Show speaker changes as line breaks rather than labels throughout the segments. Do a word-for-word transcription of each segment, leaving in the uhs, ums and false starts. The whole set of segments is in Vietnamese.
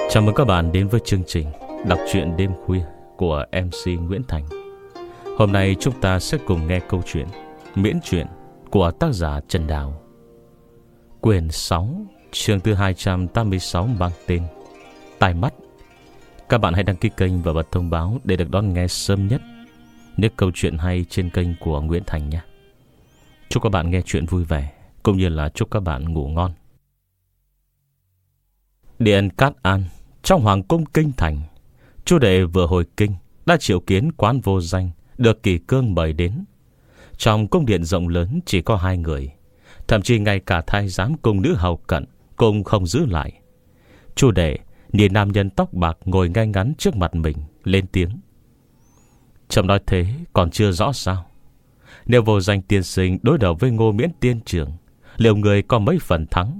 Chào mừng các bạn đến với chương trình đọc truyện đêm khuya của em xê Nguyễn Thành. Hôm nay chúng ta sẽ cùng nghe câu chuyện miễn truyện của tác giả Trần Đào, quyển sáu, chương thứ hai trăm tám mươi sáu, mang tên Tai Mắt. Các bạn hãy đăng ký kênh và bật thông báo để được đón nghe sớm nhất những câu chuyện hay trên kênh của Nguyễn Thành nhé. Chúc các bạn nghe chuyện vui vẻ, cũng như là chúc các bạn ngủ ngon. Điện Cát An, trong hoàng cung kinh thành, Chu đệ vừa hồi kinh đã triệu kiến Quán Vô Danh được Kỳ Cương mời đến. Trong cung điện rộng lớn chỉ có hai người, thậm chí ngay cả thái giám cùng nữ hầu cận cũng không giữ lại. Chu đệ nhìn nam nhân tóc bạc ngồi ngay ngắn trước mặt mình, lên tiếng: "Trẫm nói thế còn chưa rõ sao? Nếu Vô Danh tiên sinh đối đầu với Ngô Miễn tiên trưởng, liệu người có mấy phần thắng?"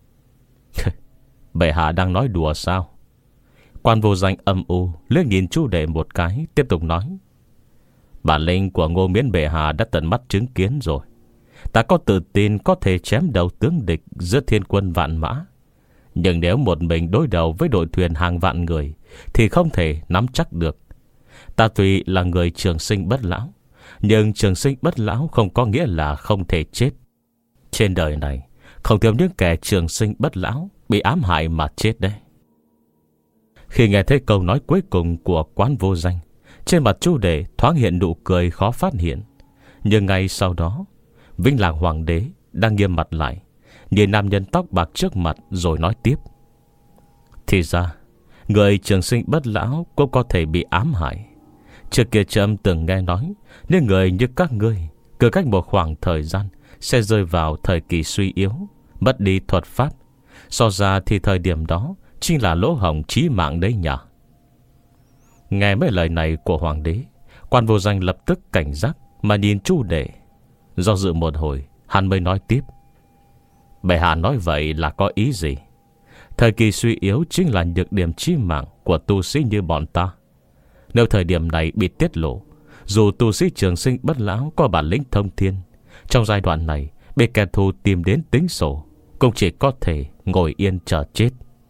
Bệ hạ đang nói đùa sao? Quan Vô Danh âm u liếc nhìn Chu đệ một cái, tiếp tục nói: "Bản lĩnh của Ngô Miễn bệ hạ đã tận mắt chứng kiến rồi. Ta có tự tin có thể chém đầu tướng địch giữa thiên quân vạn mã. Nhưng nếu một mình đối đầu với đội thuyền hàng vạn người thì không thể nắm chắc được. Ta tuy là người trường sinh bất lão, nhưng trường sinh bất lão không có nghĩa là không thể chết. Trên đời này không thiếu những kẻ trường sinh bất lão bị ám hại mà chết đấy." Khi nghe thấy câu nói cuối cùng của Quán Vô Danh, trên mặt Chu đệ thoáng hiện nụ cười khó phát hiện. Nhưng ngay sau đó, Vĩnh Lạc Hoàng đế đang nghiêm mặt lại, nhìn nam nhân tóc bạc trước mặt rồi nói tiếp: "Thì ra người trường sinh bất lão cũng có thể bị ám hại. Trước kia trẫm từng nghe nói, những người như các ngươi cứ cách một khoảng thời gian sẽ rơi vào thời kỳ suy yếu, mất đi thuật pháp. So ra thì thời điểm đó chính là lỗ hổng chí mạng đấy nhỉ?" Nghe mấy lời này của hoàng đế, Quan Vô Danh lập tức cảnh giác mà nhìn Chu đệ. Do dự một hồi, hắn mới nói tiếp: "Bệ hạ nói vậy là có ý gì? Thời kỳ suy yếu chính là nhược điểm chí mạng của tu sĩ như bọn ta. Nếu thời điểm này bị tiết lộ, dù tu sĩ trường sinh bất lão có bản lĩnh thông thiên, trong giai đoạn này bị kẻ thù tìm đến tính sổ, cũng chỉ có thể ngồi yên chờ chết."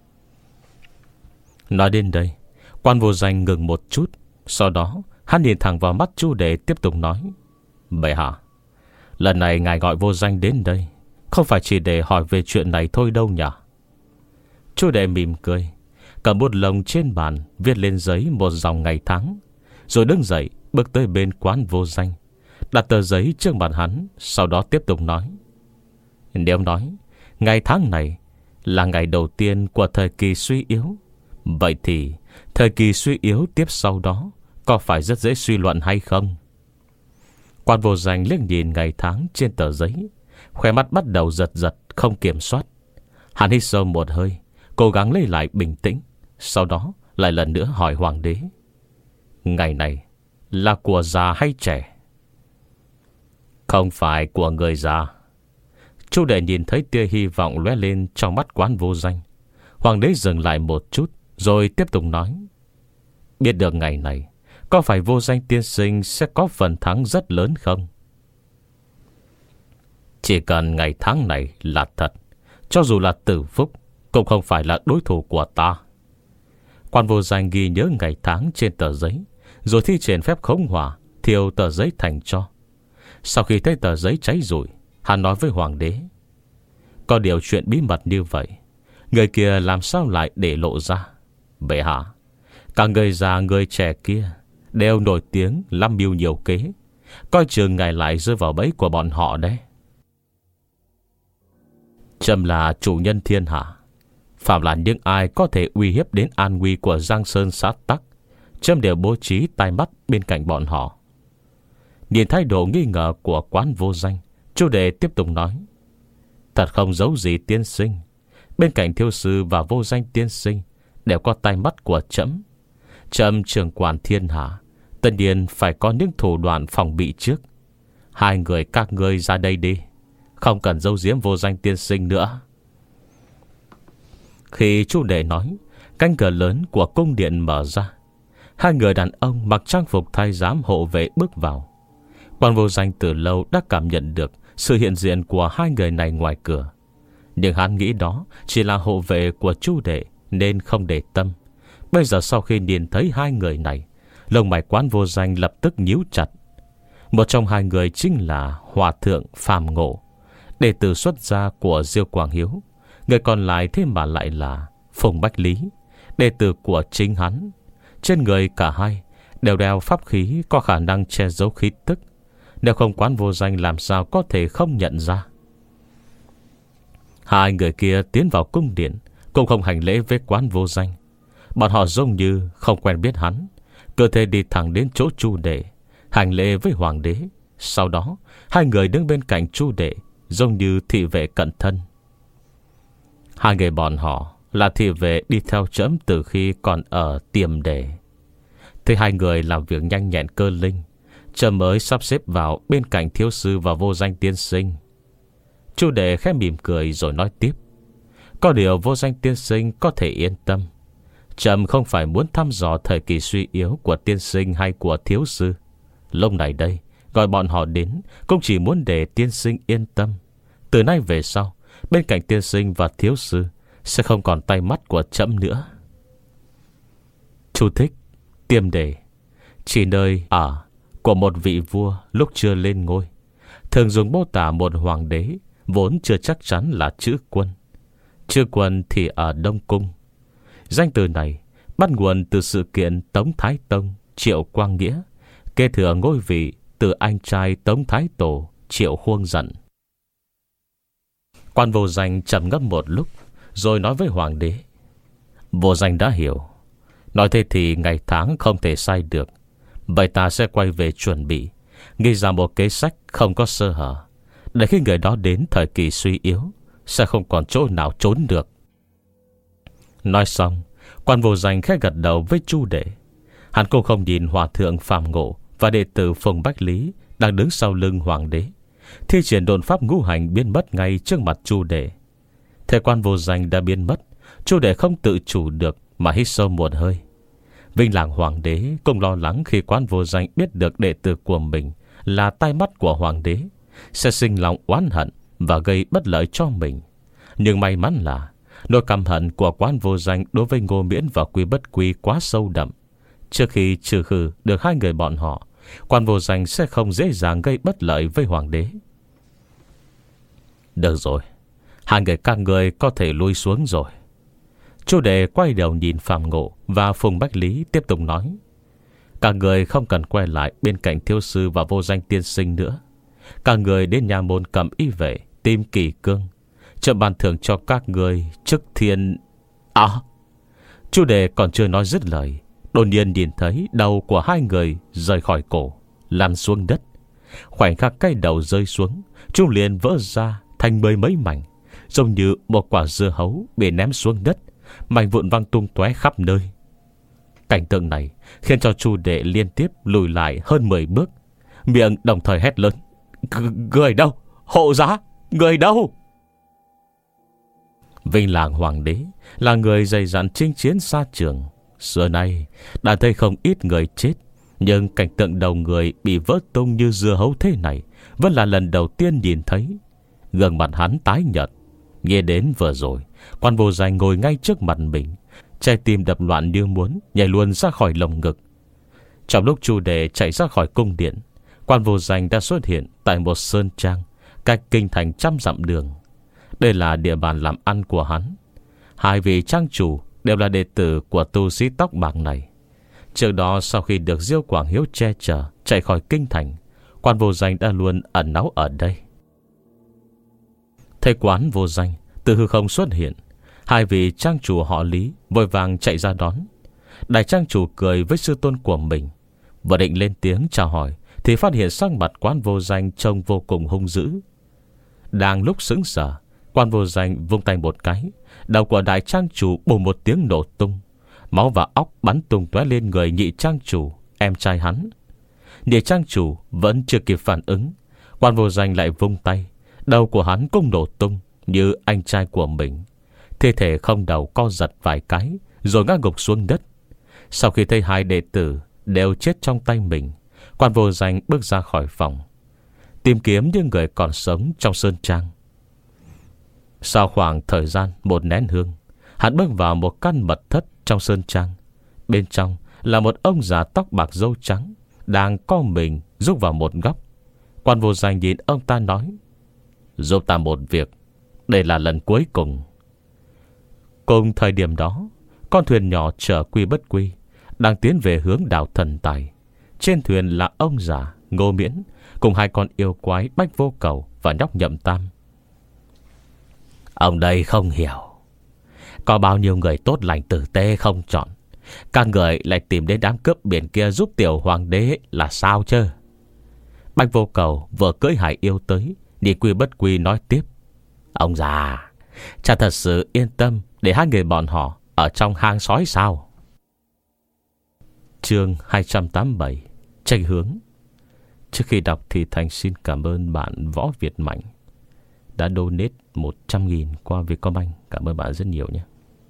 Nói đến đây, Quan Vô Danh ngừng một chút, sau đó hắn nhìn thẳng vào mắt Chu đệ, tiếp tục nói: "Bệ hạ, lần này ngài gọi Vô Danh đến đây không phải chỉ để hỏi về chuyện này thôi đâu nhỉ?" Chu đệ mỉm cười, cầm bút lông trên bàn viết lên giấy một dòng ngày tháng, rồi đứng dậy bước tới bên Quán Vô Danh, đặt tờ giấy trước mặt hắn, sau đó tiếp tục nói: "Nếu nói ngày tháng này là ngày đầu tiên của thời kỳ suy yếu, vậy thì thời kỳ suy yếu tiếp sau đó có phải rất dễ suy luận hay không?" Quan Vô Danh liếc nhìn ngày tháng trên tờ giấy, khóe mắt bắt đầu giật giật không kiểm soát. Hắn hít sâu một hơi, cố gắng lấy lại bình tĩnh, sau đó lại lần nữa hỏi hoàng đế: "Ngày này là của già hay trẻ?" "Không phải của người già." Chu đệ nhìn thấy tia hy vọng lóe lên trong mắt Quán Vô Danh. Hoàng đế dừng lại một chút rồi tiếp tục nói: "Biết được ngày này, có phải Vô Danh tiên sinh sẽ có phần thắng rất lớn không?" "Chỉ cần ngày tháng này là thật, cho dù là Tử Phúc cũng không phải là đối thủ của ta." Quan Vô Danh ghi nhớ ngày tháng trên tờ giấy, rồi thi triển phép khống hỏa thiêu tờ giấy thành tro. Sau khi thấy tờ giấy cháy rụi, hắn nói với hoàng đế: "Có điều chuyện bí mật như vậy, người kia làm sao lại để lộ ra? Bệ hạ, cả người già người trẻ kia đều nổi tiếng lắm mưu nhiều kế, coi chừng ngài lại rơi vào bẫy của bọn họ đấy." "Trẫm là chủ nhân thiên hạ, phạm là những ai có thể uy hiếp đến an nguy của Giang Sơn sát tắc, trẫm đều bố trí tai mắt bên cạnh bọn họ." Nhìn thái độ nghi ngờ của Quán Vô Danh, Chu đệ tiếp tục nói: "Thật không giấu gì tiên sinh, bên cạnh Thiêu sư và Vô Danh tiên sinh đều có tai mắt của trẫm. Trẫm trưởng quản thiên hạ, tất nhiên phải có những thủ đoạn phòng bị trước. Hai người các ngươi ra đây đi, không cần giấu giếm Vô Danh tiên sinh nữa." Khi Chu đệ nói, cánh cửa lớn của cung điện mở ra. Hai người đàn ông mặc trang phục thái giám hộ vệ bước vào. Quan Vô Danh từ lâu đã cảm nhận được sự hiện diện của hai người này ngoài cửa, nhưng hắn nghĩ đó chỉ là hộ vệ của Chu đệ nên không để tâm. Bây giờ sau khi nhìn thấy hai người này, lông mày Quán Vô Danh lập tức nhíu chặt. Một trong hai người chính là Hòa thượng Phàm Ngộ, đệ tử xuất gia của Diêu Quảng Hiếu. Người còn lại thế mà lại là Phùng Bách Lý, đệ tử của chính hắn. Trên người cả hai đều đeo pháp khí có khả năng che giấu khí tức. Nếu không, Quán Vô Danh làm sao có thể không nhận ra. Hai người kia tiến vào cung điện cũng không hành lễ với Quán Vô Danh. Bọn họ giống như không quen biết hắn, cơ thể đi thẳng đến chỗ Chu Đệ, hành lễ với hoàng đế. Sau đó hai người đứng bên cạnh Chu Đệ, giống như thị vệ cận thân. Hai người bọn họ là thị vệ đi theo trẫm từ khi còn ở Tiềm Đề. Thấy hai người làm việc nhanh nhẹn cơ linh, trẫm mới sắp xếp vào bên cạnh Thiếu sư và Vô Danh tiên sinh. Chu Đệ khẽ mỉm cười rồi nói tiếp: có điều Vô Danh tiên sinh có thể yên tâm, trẫm không phải muốn thăm dò thời kỳ suy yếu của tiên sinh hay của thiếu sư. Lúc này đây gọi bọn họ đến cũng chỉ muốn để tiên sinh yên tâm. Từ nay về sau, bên cạnh tiên sinh và thiếu sư sẽ không còn tay mắt của trẫm nữa. Chú thích: Tiềm Đề chỉ nơi ở của một vị vua lúc chưa lên ngôi, thường dùng mô tả một hoàng đế vốn chưa chắc chắn là chữ quân. Chữ quân thì ở Đông Cung. Danh từ này bắt nguồn từ sự kiện Tống Thái Tông Triệu Quang Nghĩa kế thừa ngôi vị từ anh trai Tống Thái Tổ Triệu Khuông Dận. Quan Vô Danh trầm ngâm một lúc rồi nói với hoàng đế: Vô Danh đã hiểu. Nói thế thì ngày tháng không thể sai được. Vậy ta sẽ quay về chuẩn bị, nghĩ ra một kế sách không có sơ hở, để khi người đó đến thời kỳ suy yếu sẽ không còn chỗ nào trốn được. Nói xong, Quan Vô Danh khẽ gật đầu với Chu Đệ. Hắn cũng không nhìn Hòa thượng Phàm Ngộ và đệ tử Phùng Bách Lý đang đứng sau lưng hoàng đế, thi triển độn pháp ngũ hành biến mất ngay trước mặt Chu Đệ. Thế Quan Vô Danh đã biến mất, Chu Đệ không tự chủ được mà hít sâu một hơi. Vinh Làng hoàng đế cũng lo lắng khi Quan Vô Danh biết được đệ tử của mình là tai mắt của hoàng đế sẽ sinh lòng oán hận và gây bất lợi cho mình. Nhưng may mắn là nỗi căm hận của Quan Vô Danh đối với Ngô Miễn và Quý Bất Quy quá sâu đậm. Trước khi trừ khử được hai người bọn họ, Quan Vô Danh sẽ không dễ dàng gây bất lợi với hoàng đế. Được rồi, hai người các người có thể lui xuống rồi. Chu Đệ quay đầu nhìn Phàm Ngộ và Phùng Bách Lý tiếp tục nói: các người không cần quay lại bên cạnh thiếu sư và Vô Danh tiên sinh nữa. Các người đến nhà môn Cẩm Y vệ tìm Kỳ Cương, chợ ban thưởng cho các người chức thiên. À, Chu Đệ còn chưa nói dứt lời, đột nhiên nhìn thấy đầu của hai người rời khỏi cổ, lăn xuống đất. Khoảnh khắc cái đầu rơi xuống, chúng liền vỡ ra thành mười mấy mảnh, giống như một quả dưa hấu bị ném xuống đất, mảnh vụn văng tung tóe khắp nơi. Cảnh tượng này khiến cho Chu Đệ liên tiếp lùi lại hơn mười bước, miệng đồng thời hét lớn: Người đâu? Hộ giá! Người đâu? Vinh Làng hoàng đế là người dày dặn chinh chiến xa trường, xưa nay đã thấy không ít người chết, nhưng cảnh tượng đầu người bị vỡ tung như dưa hấu thế này vẫn là lần đầu tiên nhìn thấy. Gương mặt hắn tái nhợt. Nghe đến vừa rồi, Quan Vô Danh ngồi ngay trước mặt mình, trái tim đập loạn như muốn nhảy luôn ra khỏi lồng ngực. Trong lúc Chu Đệ chạy ra khỏi cung điện, Quan Vô Danh đã xuất hiện tại một sơn trang cách kinh thành trăm dặm đường. Đây là địa bàn làm ăn của hắn. Hai vị trang chủ đều là đệ tử của tu sĩ tóc bạc này. Trước đó sau khi được Diêu Quảng Hiếu che chở chạy khỏi kinh thành, Quan Vô Danh đã luôn ẩn náu ở đây. Thấy Quán Vô Danh từ hư không xuất hiện, hai vị trang chủ họ Lý vội vàng chạy ra đón. Đại trang chủ cười với sư tôn của mình, vừa định lên tiếng chào hỏi thì phát hiện sắc mặt Quán Vô Danh trông vô cùng hung dữ. Đang lúc sững sờ, Quan Vô Danh vung tay một cái, đầu của đại trang chủ bùng một tiếng nổ tung, máu và óc bắn tung tóe lên người nhị trang chủ, em trai hắn. Nhị trang chủ vẫn chưa kịp phản ứng, Quan Vô Danh lại vung tay, đầu của hắn cũng nổ tung như anh trai của mình. Thi thể không đầu co giật vài cái rồi ngã gục xuống đất. Sau khi thấy hai đệ tử đều chết trong tay mình, Quan Vô Danh bước ra khỏi phòng, tìm kiếm những người còn sống trong sơn trang. Sau khoảng thời gian một nén hương, Hắn bước vào một căn mật thất trong sơn trang. Bên trong là một ông già tóc bạc râu trắng đang co mình rúc vào một góc. Quan vô danh nhìn ông ta nói: "Giúp ta một việc, đây là lần cuối cùng." Cùng thời điểm đó, con thuyền nhỏ chở Quy Bất Quy đang tiến về hướng đảo Thần Tài. Trên thuyền là ông già Ngô Miễn cùng hai con yêu quái Bách Vô Cầu và nhóc Nhậm Tam. Ông đây không hiểu, có bao nhiêu người tốt lành tử tế không chọn, các người lại tìm đến đám cướp biển kia giúp tiểu hoàng đế là sao chứ? Bách Vô Cầu vừa cưỡi hải yêu tới, đi Quy Bất Quy nói tiếp: "Ông già, cha thật sự yên tâm để hai người bọn họ ở trong hang sói sao?" Chương hai trăm tám mươi bảy, tranh hướng. Trước khi đọc thì Thành xin cảm ơn bạn Võ Việt Mạnh đã donate một trăm nghìn qua Vietcombank. Cảm ơn bạn rất nhiều nhé.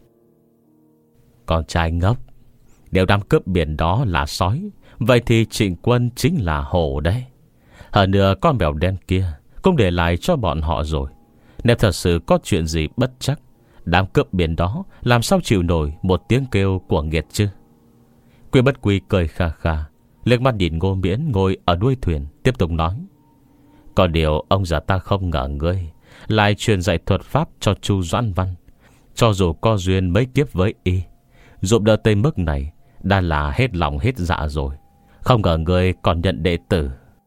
Con trai ngốc, nếu đám cướp biển đó là sói, vậy thì Trịnh Quân chính là hổ đấy. Hơn nữa con mèo đen kia cũng để lại cho bọn họ rồi. Nếu thật sự có chuyện gì bất chắc, đám cướp biển đó làm sao chịu nổi một tiếng kêu của nghiệt chứ? Quy Bất Quy cười kha kha, liếc mắt nhìn Ngô Miễn ngồi ở đuôi thuyền, tiếp tục nói: "Có điều ông già ta không ngờ ngươi lại truyền dạy thuật pháp cho Chu Doãn Văn. Cho dù có duyên mấy kiếp với y, giúp đỡ tới mức này đã là hết lòng hết dạ rồi. Không ngờ ngươi còn nhận đệ tử.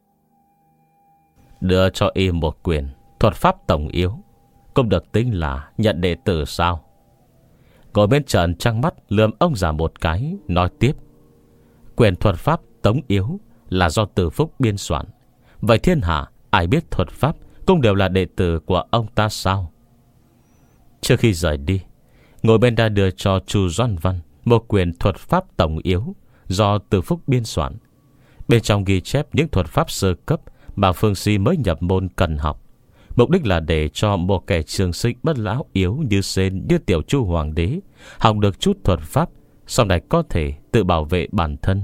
Đưa cho y một quyền thuật pháp tổng yếu, cũng được tính là nhận đệ tử sao?" Ngồi bên trần trăng mắt lườm ông già một cái, nói tiếp: "Quyền thuật pháp tống yếu là do Từ Phúc biên soạn. Vậy thiên hạ ai biết thuật pháp cũng đều là đệ tử của ông ta sao?" Trước khi rời đi, ngồi bên đã đưa cho Chu Doãn Văn một quyền thuật pháp tổng yếu do Từ Phúc biên soạn. Bên trong ghi chép những thuật pháp sơ cấp mà phương si mới nhập môn cần học. Mục đích là để cho một kẻ trường sinh bất lão yếu như sên, như tiểu Chu hoàng đế học được chút thuật pháp, sau này có thể tự bảo vệ bản thân.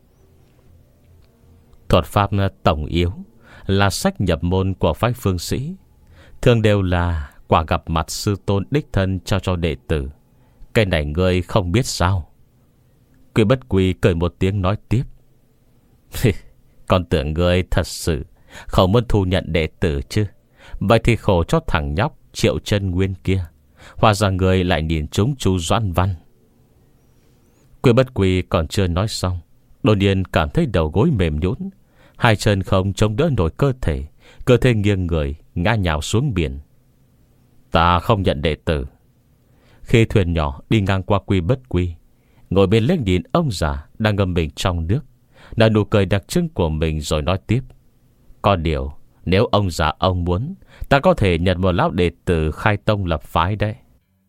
Thuật pháp tổng yếu là sách nhập môn của phái phương sĩ, thường đều là quả gặp mặt sư tôn đích thân trao cho đệ tử. Cái này ngươi không biết sao? Quy Bất Quy cười một tiếng nói tiếp: "Con tưởng ngươi thật sự không muốn thu nhận đệ tử chứ? Vậy thì khổ cho thằng nhóc Triệu Chân Nguyên kia. Hóa ra người lại nhìn trúng Chu Doãn Văn." Quy Bất Quy còn chưa nói xong, đột nhiên cảm thấy đầu gối mềm nhũn, hai chân không chống đỡ nổi cơ thể, cơ thể nghiêng người ngã nhào xuống biển. "Ta không nhận đệ tử." Khi thuyền nhỏ đi ngang qua Quy Bất Quy, ngồi bên liếc nhìn ông già đang ngâm mình trong nước, nở nụ cười đặc trưng của mình rồi nói tiếp: "Có điều nếu ông già ông muốn, ta có thể nhận một lão đệ tử khai tông lập phái đấy."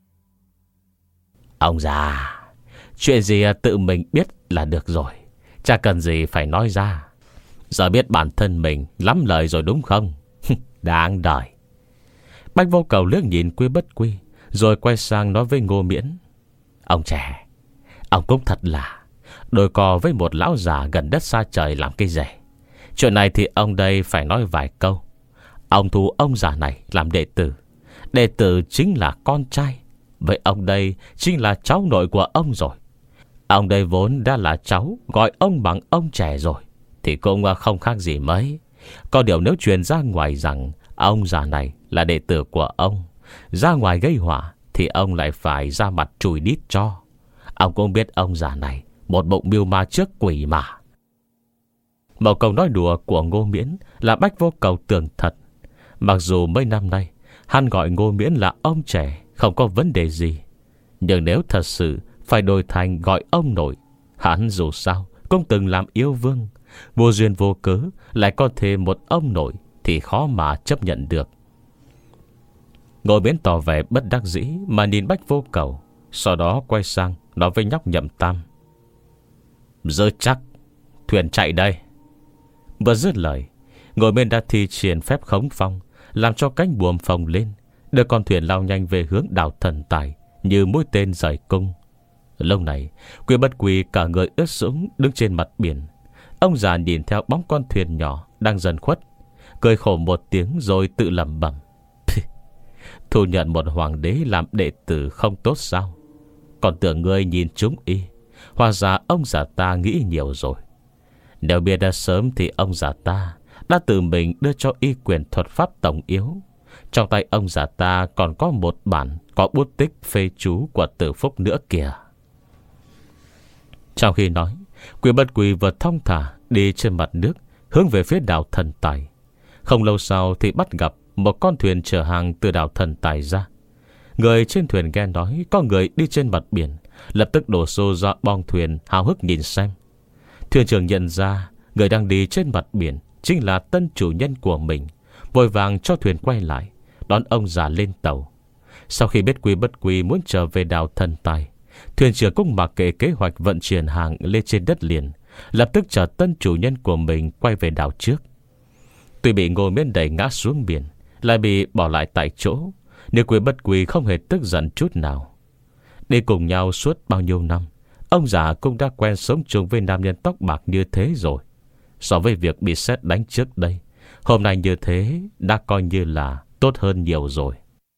"Ông già, chuyện gì tự mình biết là được rồi, chả cần gì phải nói ra. Giờ biết bản thân mình lắm lời rồi đúng không? Đáng đời." Bách Vô Cầu liếc nhìn Quy Bất Quy, rồi quay sang nói với Ngô Miễn: "Ông trẻ, ông cũng thật là đôi co với một lão già gần đất xa trời làm cái rể. Chuyện này thì ông đây phải nói vài câu. Ông thu ông già này làm đệ tử. Đệ tử chính là con trai, vậy ông đây chính là cháu nội của ông rồi. Ông đây vốn đã là cháu, gọi ông bằng ông trẻ rồi, thì cũng không khác gì mấy. Có điều nếu truyền ra ngoài rằng ông già này là đệ tử của ông, ra ngoài gây họa, thì ông lại phải ra mặt chùi đít cho. Ông cũng biết ông già này một bụng mưu ma trước quỷ mà." Một câu nói đùa của Ngô Miễn là Bách Vô Cầu tưởng thật. Mặc dù mấy năm nay hắn gọi Ngô Miễn là ông trẻ không có vấn đề gì, nhưng nếu thật sự phải đổi thành gọi ông nội, hắn dù sao cũng từng làm yêu vương, vô duyên vô cớ lại có thêm một ông nội thì khó mà chấp nhận được. Ngô Miễn tỏ vẻ bất đắc dĩ mà nhìn Bách Vô Cầu, sau đó quay sang nói với nhóc Nhậm Tam: "Dơ chắc, thuyền chạy đây." Vừa dứt lời, Ngô Miễn đã thi triển phép khống phong, làm cho cánh buồm phồng lên, đưa con thuyền lao nhanh về hướng đảo Thần Tài như mũi tên rời cung. Lúc này Quy Bất Quy cả người ướt sũng đứng trên mặt biển. Ông già nhìn theo bóng con thuyền nhỏ đang dần khuất, cười khổ một tiếng rồi tự lẩm bẩm: "Thu nhận một hoàng đế làm đệ tử không tốt sao? Còn tưởng ngươi nhìn chúng y. Hóa ra ông già ta nghĩ nhiều rồi. Nếu biết đã sớm thì ông già ta đã tự mình đưa cho y quyền thuật pháp tổng yếu. Trong tay ông già ta còn có một bản có bút tích phê chú của Tử Phúc nữa kìa. Trong khi nói, Quy Bất Quy vừa thong thả đi trên mặt nước, hướng về phía đảo Thần Tài. Không lâu sau thì bắt gặp một con thuyền chở hàng từ đảo Thần Tài ra. Người trên thuyền nghe nói có người đi trên mặt biển, lập tức đổ xô ra bong thuyền, háo hức nhìn xem. Thuyền trưởng nhận ra người đang đi trên mặt biển chính là tân chủ nhân của mình, vội vàng cho thuyền quay lại, đón ông già lên tàu. Sau khi biết Quy Bất Quy muốn trở về đảo Thần Tài, thuyền trưởng cũng mặc kệ kế hoạch vận chuyển hàng lên trên đất liền, lập tức chở tân chủ nhân của mình quay về đảo trước. Tuy bị Ngô Miễn đẩy ngã xuống biển, lại bị bỏ lại tại chỗ, nhưng Quy Bất Quy không hề tức giận chút nào. Đi cùng nhau suốt bao nhiêu năm, ông già cũng đã quen sống chung với nam nhân tóc bạc như thế rồi. So với việc bị sét đánh trước đây, hôm nay như thế đã coi như là tốt hơn nhiều rồi.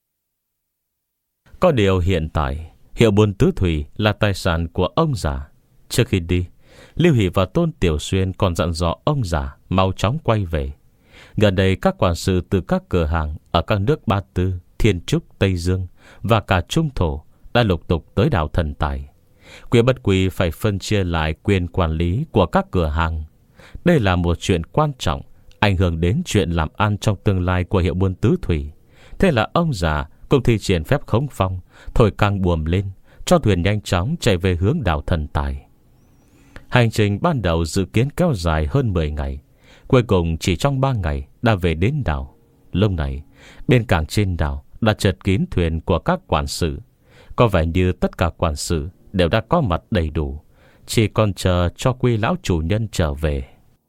Có điều hiện tại Hiệu Buôn Tứ Thủy là tài sản của ông già. Trước khi đi, Lưu Hỷ và Tôn Tiểu Xuyên còn dặn dò ông già mau chóng quay về. Gần đây các quản sự từ các cửa hàng ở các nước Ba Tư, Thiên Trúc, Tây Dương và cả Trung Thổ đã lục tục tới đảo Thần Tài. Quy Bất Quy phải phân chia lại quyền quản lý của các cửa hàng. Đây là một chuyện quan trọng, ảnh hưởng đến chuyện làm ăn trong tương lai của Hiệu Buôn Tứ Thủy. Thế là ông già cũng thi triển phép khống phong, thổi căng buồm lên, cho thuyền nhanh chóng chạy về hướng đảo Thần Tài. Hành trình ban đầu dự kiến kéo dài hơn mười ngày, cuối cùng chỉ trong ba ngày đã về đến đảo. Lúc này, bên cảng trên đảo đã chật kín thuyền của các quản sự. Có vẻ như tất cả quản sự đều đã có mặt đầy đủ, chỉ còn chờ cho Quy lão chủ nhân trở về.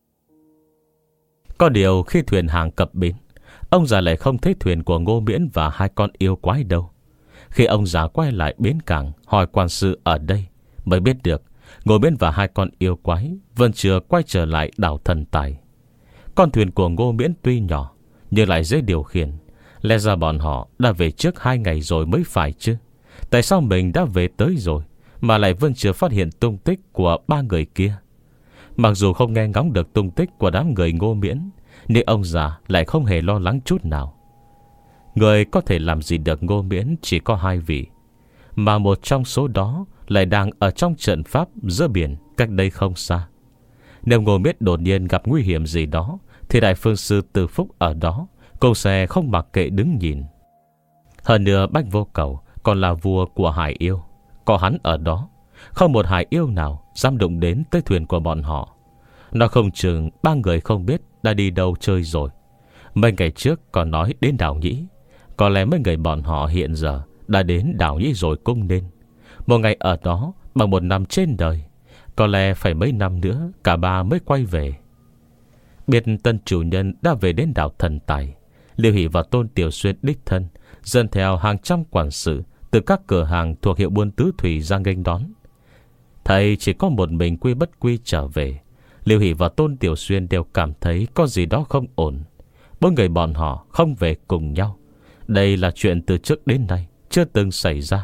Có điều khi thuyền hàng cập bến, ông già lại không thấy thuyền của Ngô Miễn và hai con yêu quái đâu. Khi ông già quay lại bến cảng hỏi quan sự ở đây, mới biết được Ngô Miễn và hai con yêu quái vẫn chưa quay trở lại đảo Thần Tài. Con thuyền của Ngô Miễn tuy nhỏ, nhưng lại dễ điều khiển. Lẽ ra bọn họ đã về trước hai ngày rồi mới phải chứ. Tại sao mình đã về tới rồi mà lại vẫn chưa phát hiện tung tích của ba người kia? Mặc dù không nghe ngóng được tung tích của đám người Ngô Miễn, nhưng ông già lại không hề lo lắng chút nào. Người có thể làm gì được Ngô Miễn chỉ có hai vị, mà một trong số đó lại đang ở trong trận pháp giữa biển cách đây không xa. Nếu Ngô Miễn đột nhiên gặp nguy hiểm gì đó, thì Đại Phương Sư Từ Phúc ở đó cũng sẽ không mặc kệ đứng nhìn. Hơn nữa Bách Vô Cầu còn là vua của hải yêu, có hắn ở đó, không một hải yêu nào dám đụng đến tới thuyền của bọn họ. Nó không chừng ba người không biết đã đi đâu chơi rồi. Mấy ngày trước còn nói đến đảo Nhĩ, có lẽ mấy người bọn họ hiện giờ đã đến đảo Nhĩ rồi cũng nên. Một ngày ở đó bằng một năm trên đời, có lẽ phải mấy năm nữa cả ba mới quay về. Biết tân chủ nhân đã về đến đảo Thần Tài, Lưu Hỷ và Tôn Tiểu Xuyên đích thân dẫn theo hàng trăm quản sự từ các cửa hàng thuộc Hiệu Buôn Tứ Thủy ra nghênh đón. Thầy chỉ có một mình Quy Bất Quy trở về, Lưu Hỷ và Tôn Tiểu Xuyên đều cảm thấy có gì đó không ổn. Bốn người bọn họ không về cùng nhau, đây là chuyện từ trước đến nay chưa từng xảy ra.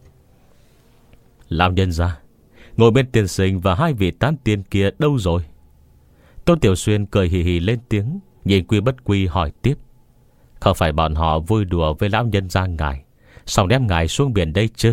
Lão nhân gia, ngồi bên tiên sinh và hai vị tán tiên kia đâu rồi? Tôn Tiểu Xuyên cười hì hì lên tiếng, nhìn Quy Bất Quy hỏi tiếp. Không phải bọn họ vui đùa với lão nhân gia ngài, xong đem ngài xuống biển đây chứ?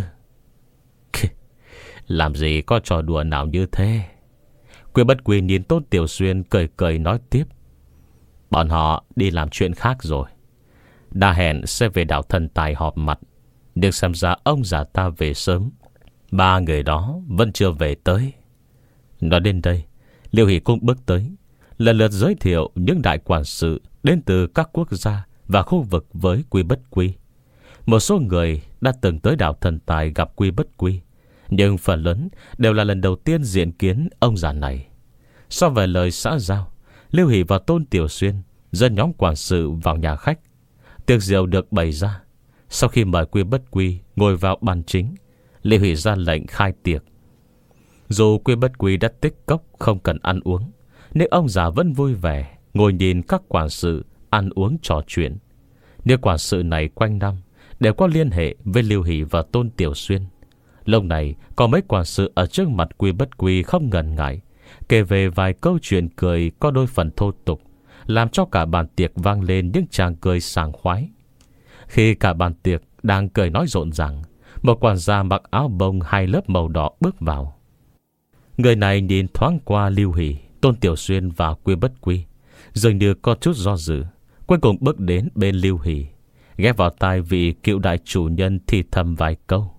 Làm gì có trò đùa nào như thế? Quy Bất Quy nhìn Tôn Tiểu Xuyên cười cười nói tiếp. Bọn họ đi làm chuyện khác rồi, đã hẹn sẽ về đảo Thần Tài họp mặt, nhưng xem ra ông già ta về sớm, ba người đó vẫn chưa về tới. Nói đến đây, Liêu Hỷ cũng bước tới, lần lượt giới thiệu những đại quản sự đến từ các quốc gia và khu vực với Quy Bất Quy. Một số người đã từng tới đảo Thần Tài gặp Quy Bất Quy, nhưng phần lớn đều là lần đầu tiên diện kiến ông già này. Sau vài lời xã giao, Liêu Hỷ và Tôn Tiểu Xuyên dẫn nhóm quản sự vào nhà khách. Tiệc rượu được bày ra. Sau khi mời Quy Bất Quy ngồi vào bàn chính, Liêu Hỷ ra lệnh khai tiệc. Dù Quy Bất Quy đã tích cốc không cần ăn uống, nhưng ông già vẫn vui vẻ ngồi nhìn các quản sự ăn uống trò chuyện. Những quản sự này quanh năm đều có liên hệ với Liêu Hỷ và Tôn Tiểu Xuyên. Lúc này có mấy quản sự ở trước mặt Quy Bất Quy không ngần ngại kể về vài câu chuyện cười có đôi phần thô tục, làm cho cả bàn tiệc vang lên những tràng cười sảng khoái. Khi cả bàn tiệc đang cười nói rộn ràng, một quản gia mặc áo bông hai lớp màu đỏ bước vào. Người này nhìn thoáng qua Lưu Hỷ, Tôn Tiểu Xuyên và Quy Bất Quy, dường như có chút do dự. Cuối cùng bước đến bên Lưu Hỷ, ghé vào tai vị cựu đại chủ nhân thì thầm vài câu.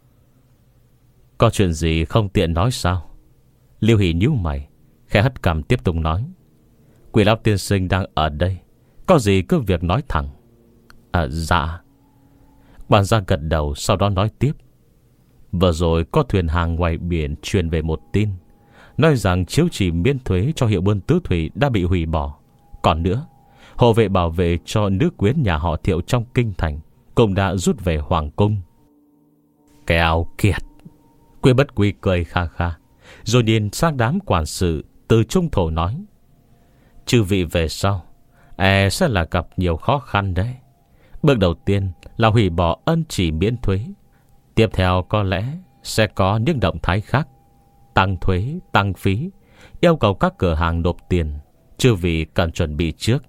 Có chuyện gì không tiện nói sao? Lưu Hỷ nhíu mày, khẽ hất cằm tiếp tục nói. Quỷ lão tiên sinh đang ở đây, có gì cứ việc nói thẳng. À dạ. Quản gia gật đầu, sau đó nói tiếp. Vừa rồi có thuyền hàng ngoài biển truyền về một tin, nói rằng chiếu chỉ miễn thuế cho hiệu buôn tứ thủy đã bị hủy bỏ. Còn nữa, hộ vệ bảo vệ cho nữ quyến nhà họ Thiệu trong kinh thành cũng đã rút về hoàng cung. Kẻo kiệt. Quy Bất Quy cười kha kha, rồi nhìn sang đám quản sự từ trung thổ nói. Chư vị về sau e sẽ là gặp nhiều khó khăn đấy. Bước đầu tiên là hủy bỏ ân chỉ miễn thuế. Tiếp theo có lẽ sẽ có những động thái khác, tăng thuế, tăng phí, yêu cầu các cửa hàng nộp tiền. Chư vị cần chuẩn bị trước.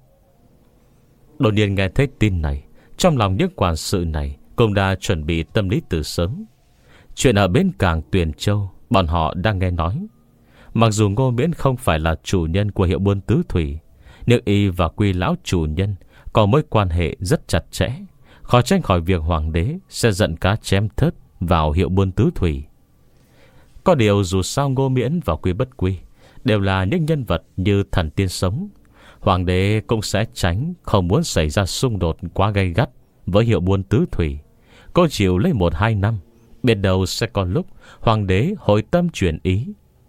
Đột nhiên nghe thấy tin này, trong lòng những quản sự này cũng đã chuẩn bị tâm lý từ sớm. Chuyện ở bến cảng Tuyền Châu bọn họ đang nghe nói. Mặc dù Ngô Miễn không phải là chủ nhân của hiệu buôn tứ thủy, nhưng y và Quy lão chủ nhân có mối quan hệ rất chặt chẽ, khó tránh khỏi việc hoàng đế sẽ giận cá chém thớt vào hiệu buôn tứ thủy. Có điều dù sao Ngô Miễn và Quy Bất Quy đều là những nhân vật như thần tiên sống, hoàng đế cũng sẽ tránh không muốn xảy ra xung đột quá gay gắt với hiệu buôn tứ thủy. Cô chịu lấy một hai năm, biết đâu sẽ có lúc hoàng đế hồi tâm chuyển ý.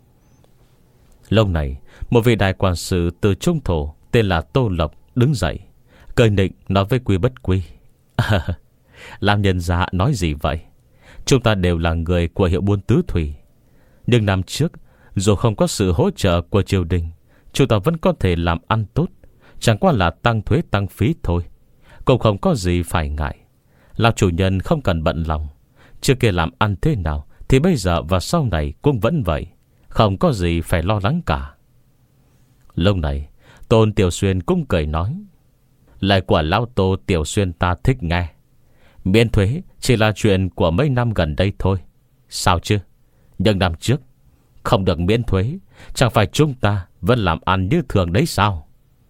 Lúc này, một vị đại quản sự từ trung thổ tên là Tô Lộc đứng dậy, cười nịnh nói với Quy Bất Quy. À, làm nhân gia nói gì vậy? Chúng ta đều là người của hiệu buôn tứ thủy, nhưng năm trước dù không có sự hỗ trợ của triều đình, chúng ta vẫn có thể làm ăn tốt, chẳng qua là tăng thuế tăng phí thôi, cũng không có gì phải ngại. Lão chủ nhân không cần bận lòng. Trước kia làm ăn thế nào thì bây giờ và sau này cũng vẫn vậy, không có gì phải lo lắng cả. Lúc này Tôn Tiểu Xuyên cũng cười nói. Lời của lão Tô Tiểu Xuyên ta thích nghe. Miễn thuế chỉ là chuyện của mấy năm gần đây thôi, sao chứ? Nhưng năm trước không được miễn thuế, chẳng phải chúng ta vẫn làm ăn như thường đấy sao?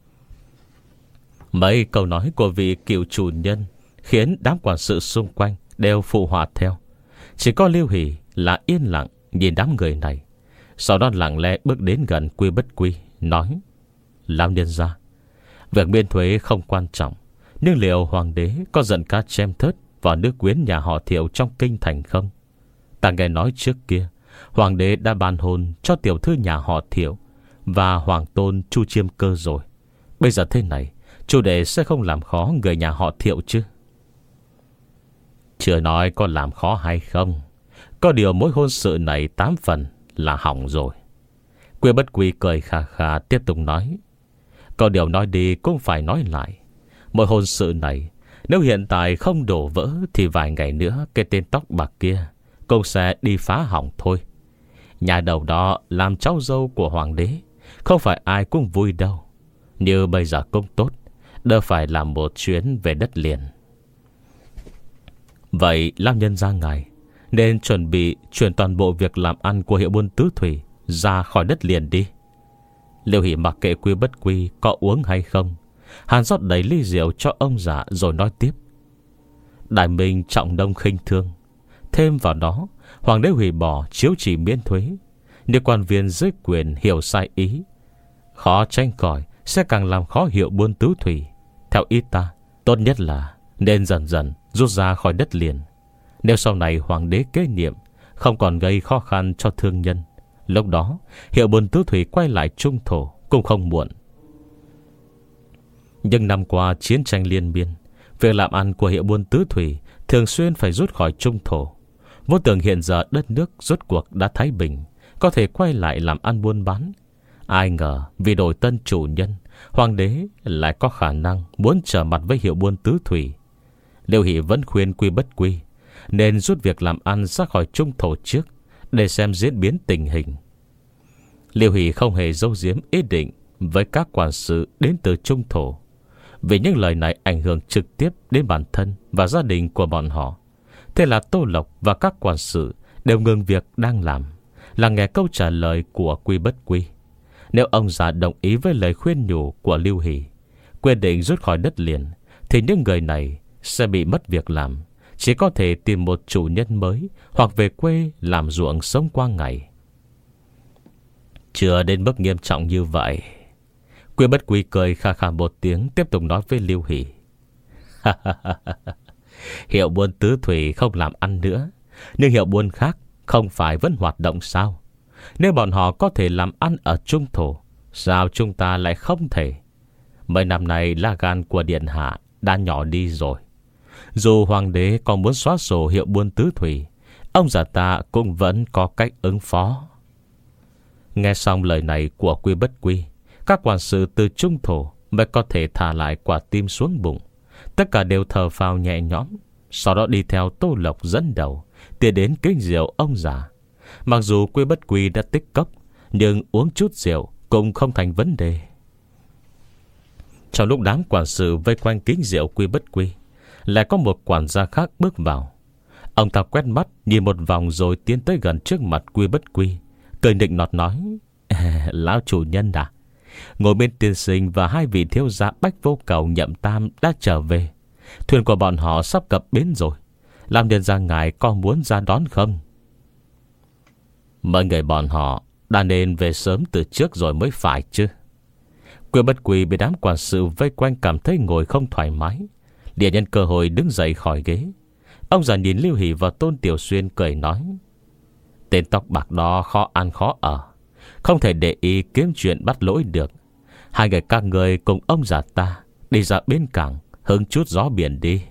Mấy câu nói của vị cựu chủ nhân khiến đám quản sự xung quanh đều phụ họa theo. Chỉ có Lưu Hỷ là yên lặng nhìn đám người này, sau đó lặng lẽ bước đến gần Quy Bất Quy, nói. Lão nhân gia, việc miễn thuế không quan trọng, nhưng liệu hoàng đế có giận cá chém thớt vào nước quyến nhà họ Thiệu trong kinh thành không? Ta nghe nói trước kia hoàng đế đã ban hôn cho tiểu thư nhà họ Thiệu và hoàng tôn Chu Chiêm Cơ rồi. Bây giờ thế này, chủ đệ sẽ không làm khó người nhà họ Thiệu chứ? Chưa nói có làm khó hay không, có điều mối hôn sự này tám phần là hỏng rồi. Quy Bất Quy cười khà khà tiếp tục nói. Có điều nói đi cũng phải nói lại. Mối hôn sự này nếu hiện tại không đổ vỡ thì vài ngày nữa cái tên tóc bạc kia cũng sẽ đi phá hỏng thôi. Nhà đầu đó làm cháu dâu của hoàng đế, không phải ai cũng vui đâu. Như bây giờ cũng tốt, đỡ phải làm một chuyến về đất liền. Vậy lão nhân gia ngài nên chuẩn bị chuyển toàn bộ việc làm ăn của hiệu buôn tứ thủy ra khỏi đất liền đi. Lưu Hỷ mặc kệ Quy Bất Quy có uống hay không, hắn rót đầy ly rượu cho ông già rồi nói tiếp. Đại minh trọng đông khinh thương, thêm vào đó hoàng đế hủy bỏ chiếu chỉ miễn thuế, nếu quan viên dưới quyền hiểu sai ý, khó tránh khỏi sẽ càng làm khó hiệu buôn tứ thủy. Theo ý ta, tốt nhất là nên dần dần rút ra khỏi đất liền. Nếu sau này hoàng đế kế nhiệm không còn gây khó khăn cho thương nhân, lúc đó hiệu buôn tứ thủy quay lại trung thổ cũng không muộn. Nhưng năm qua chiến tranh liên miên, việc làm ăn của hiệu buôn tứ thủy thường xuyên phải rút khỏi trung thổ. Vô tưởng hiện giờ đất nước rốt cuộc đã thái bình, có thể quay lại làm ăn buôn bán. Ai ngờ vì đổi tân chủ nhân, hoàng đế lại có khả năng muốn trở mặt với hiệu buôn tứ thủy. Lưu Hỷ vẫn khuyên Quy Bất Quy nên rút việc làm ăn ra khỏi trung thổ trước, để xem diễn biến tình hình. Liêu Hỷ không hề giấu giếm ý định với các quản sự đến từ trung thổ, vì những lời này ảnh hưởng trực tiếp đến bản thân và gia đình của bọn họ. Thế là Tô Lộc và các quản sự đều ngừng việc đang làm, là nghe câu trả lời của Quy Bất Quy. Nếu ông già đồng ý với lời khuyên nhủ của Liêu Hỷ, quyết định rút khỏi đất liền, thì những người này sẽ bị mất việc làm, chỉ có thể tìm một chủ nhân mới hoặc về quê làm ruộng sống qua ngày. Chưa đến mức nghiêm trọng như vậy. Quy Bất Quy cười kha kha một tiếng, tiếp tục nói với Liêu Hỷ. Hiệu buôn tứ thủy không làm ăn nữa, nhưng hiệu buôn khác không phải vẫn hoạt động sao? Nếu bọn họ có thể làm ăn ở trung thổ, sao chúng ta lại không thể? Mấy năm nay lá gan của điện hạ đã nhỏ đi rồi. Dù hoàng đế còn muốn xóa sổ hiệu buôn tứ thủy, ông già ta cũng vẫn có cách ứng phó. Nghe xong lời này của Quy Bất Quy, các quản sự từ trung thổ mới có thể thả lại quả tim xuống bụng. Tất cả đều thở phào nhẹ nhõm, sau đó đi theo Tô Lộc dẫn đầu tiến đến kính rượu ông già. Mặc dù Quy Bất Quy đã tích cốc, nhưng uống chút rượu cũng không thành vấn đề. Trong lúc đám quản sự vây quanh kính rượu Quy Bất Quy, lại có một quản gia khác bước vào. Ông ta quét mắt nhìn một vòng rồi tiến tới gần trước mặt Quy Bất Quy, cười nịnh nọt nói: Lão chủ nhân à, ngồi bên tiên sinh và hai vị thiếu gia Bách Vô Cầu, Nhậm Tam đã trở về. Thuyền của bọn họ sắp cập bến rồi, làm nhân ra ngài có muốn ra đón không? Mấy người bọn họ đã nên về sớm từ trước rồi mới phải chứ. Quy Bất Quy bị đám quản sự vây quanh cảm thấy ngồi không thoải mái, liền nhân cơ hội đứng dậy khỏi ghế. Ông già nhìn Liêu Hỷ và Tôn Tiểu Xuyên cười nói: Tên tóc bạc đó khó ăn khó ở, không thể để ý kiếm chuyện bắt lỗi được. Hai người các người cùng ông già ta đi ra bến cảng hứng chút gió biển đi.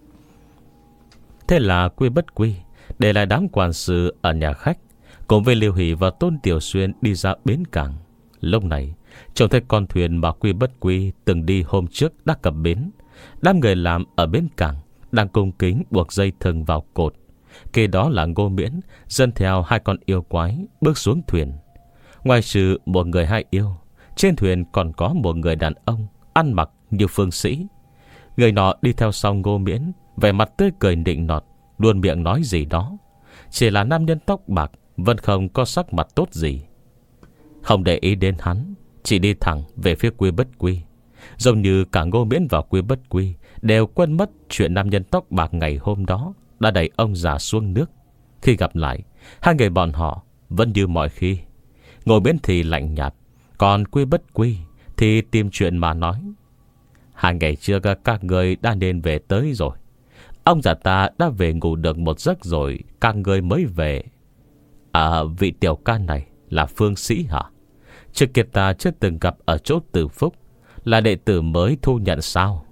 Thế là Quy Bất Quy để lại đám quản sự ở nhà khách, cùng với Liêu Hỷ và Tôn Tiểu Xuyên đi ra bến cảng. Lúc này trông thấy con thuyền mà Quy Bất Quy từng đi hôm trước đã cập bến. Đám người làm ở bến cảng đang cung kính buộc dây thừng vào cột. Kế đó là Ngô Miễn dẫn theo hai con yêu quái bước xuống thuyền. Ngoài trừ một người hai yêu, trên thuyền còn có một người đàn ông ăn mặc như phương sĩ. Người nọ đi theo sau Ngô Miễn, vẻ mặt tươi cười nịnh nọt, luôn miệng nói gì đó. Chỉ là nam nhân tóc bạc vẫn không có sắc mặt tốt gì. Không để ý đến hắn, chỉ đi thẳng về phía Quy Bất Quy, giống như cả Ngô Miễn và Quy Bất Quy đều quên mất chuyện nam nhân tóc bạc ngày hôm đó đã đẩy ông già xuống nước. Khi gặp lại, hai người bọn họ vẫn như mọi khi. Ngô Miễn thì lạnh nhạt, còn Quy Bất Quy thì tìm chuyện mà nói: Hai ngày trước các người đã nên về tới rồi. Ông già ta đã về ngủ được một giấc rồi, các người mới về. À, vị tiểu ca này là phương sĩ hả? Trước kia ta chưa từng gặp ở chỗ Tử Phúc, là đệ tử mới thu nhận sao?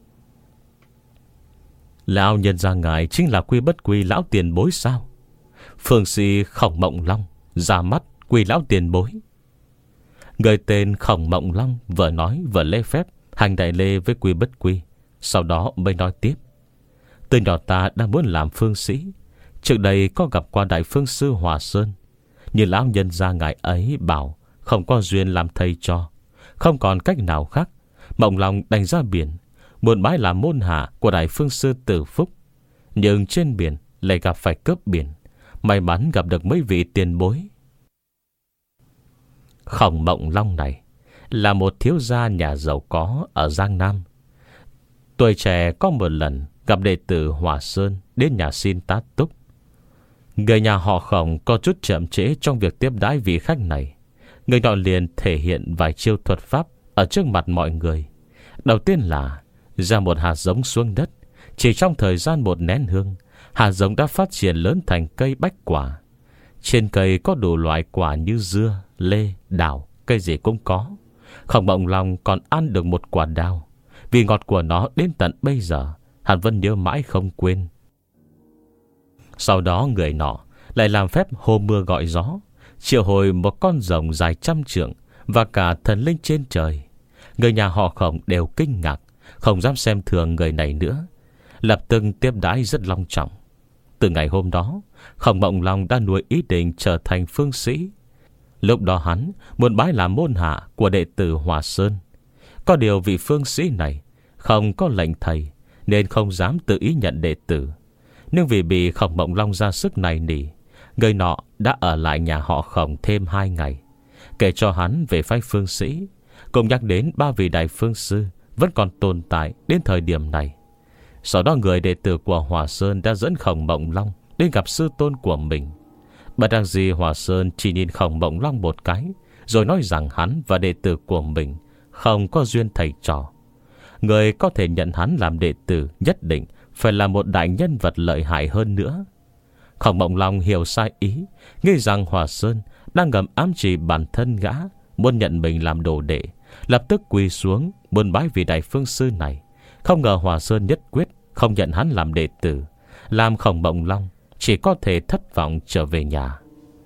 Lão nhân gia ngài chính là Quy Bất Quy lão tiền bối sao? Phương sĩ Khổng Mộng Long ra mắt Quy lão tiền bối. Người tên Khổng Mộng Long vừa nói vừa lễ phép hành đại lễ với Quy Bất Quy, sau đó mới nói tiếp: Từ nhỏ ta đã muốn làm phương sĩ. Trước đây có gặp qua Đại Phương Sư Hòa Sơn, như lão nhân gia ngài ấy bảo không có duyên làm thầy cho, không còn cách nào khác, Mộng Long đành ra biển, muốn bái làm môn hạ của Đại Phương Sư Tử Phúc. Nhưng trên biển lại gặp phải cướp biển, may mắn gặp được mấy vị tiền bối. Khổng Mộng Long này là một thiếu gia nhà giàu có ở Giang Nam. Tuổi trẻ có một lần gặp đệ tử Hòa Sơn đến nhà xin tá túc. Người nhà họ Khổng có chút chậm trễ trong việc tiếp đãi vị khách này. Người nọ liền thể hiện vài chiêu thuật pháp ở trước mặt mọi người. Đầu tiên là ra một hạt giống xuống đất. Chỉ trong thời gian một nén hương, hạt giống đã phát triển lớn thành cây bách quả. Trên cây có đủ loại quả như dưa, lê, đào, cây gì cũng có. Khổng Mộng Long còn ăn được một quả đào. Vì ngọt của nó đến tận bây giờ hắn vẫn nhớ mãi không quên. Sau đó người nọ lại làm phép hô mưa gọi gió, triệu hồi một con rồng dài trăm trượng và cả thần linh trên trời. Người nhà họ Khổng đều kinh ngạc, không dám xem thường người này nữa, lập tức tiếp đãi rất long trọng. từ ngày hôm đó, Khổng Mộng Long đã nuôi ý định trở thành phương sĩ. Lúc đó hắn muốn bái làm môn hạ của đệ tử Hòa Sơn. Có điều vị phương sĩ này không có lệnh thầy, nên không dám tự ý nhận đệ tử. Nhưng vì bị Khổng Mộng Long ra sức này nỉ, người nọ đã ở lại nhà họ Khổng thêm hai ngày, kể cho hắn về phái phương sĩ, cùng nhắc đến ba vị đại phương sư vẫn còn tồn tại đến thời điểm này. Sau đó người đệ tử của Hòa Sơn đã dẫn Khổng Mộng Long đến gặp sư tôn của mình. Bất đắc dĩ Hòa Sơn chỉ nhìn Khổng Mộng Long một cái, rồi nói rằng hắn và đệ tử của mình không có duyên thầy trò. Người có thể nhận hắn làm đệ tử nhất định phải là một đại nhân vật lợi hại hơn nữa. Khổng Mộng Long hiểu sai ý, nghĩ rằng Hòa Sơn đang ngầm ám chỉ bản thân gã, muốn nhận mình làm đồ đệ, lập tức quỳ xuống muốn bái vị đại phương sư này. Không ngờ Hòa Sơn nhất quyết không nhận hắn làm đệ tử, làm Khổng Mộng Long chỉ có thể thất vọng trở về nhà.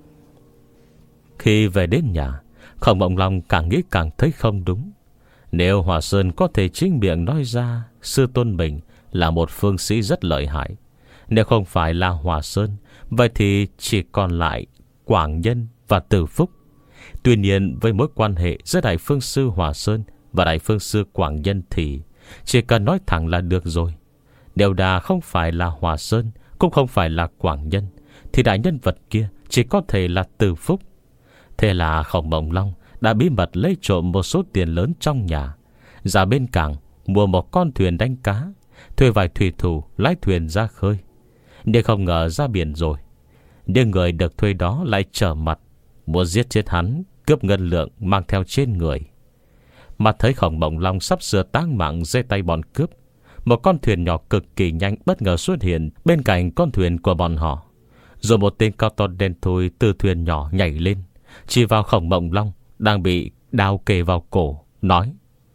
Khi về đến nhà, Khổng Mộng Long càng nghĩ càng thấy không đúng. Nếu Hòa Sơn có thể chính miệng nói ra sư tôn mình là một phương sĩ rất lợi hại, nếu không phải là Hòa Sơn, vậy thì chỉ còn lại Quảng Nhân và Từ Phúc. Tuy nhiên với mối quan hệ giữa đại phương sư Hòa Sơn và đại phương sư Quảng Nhân thì chỉ cần nói thẳng là được rồi. Nếu đã không phải là Hòa Sơn, cũng không phải là Quảng Nhân, thì đại nhân vật kia chỉ có thể là Từ Phúc. Thế là Khổng Mộng Long đã bí mật lấy trộm một số tiền lớn trong nhà, ra bên cảng mua một con thuyền đánh cá, thuê vài thủy thủ lái thuyền ra khơi. Nhưng không ngờ ra biển rồi, nhưng người được thuê đó lại trở mặt muốn giết chết hắn, cướp ngân lượng mang theo trên người. Mà thấy Khổng Mộng Long sắp sửa táng mạng dưới tay bọn cướp, một con thuyền nhỏ cực kỳ nhanh bất ngờ xuất hiện bên cạnh con thuyền của bọn họ. Rồi một tên cao to đen thui từ thuyền nhỏ nhảy lên, chỉ vào Khổng Mộng Long đang bị đao kề vào cổ, nói: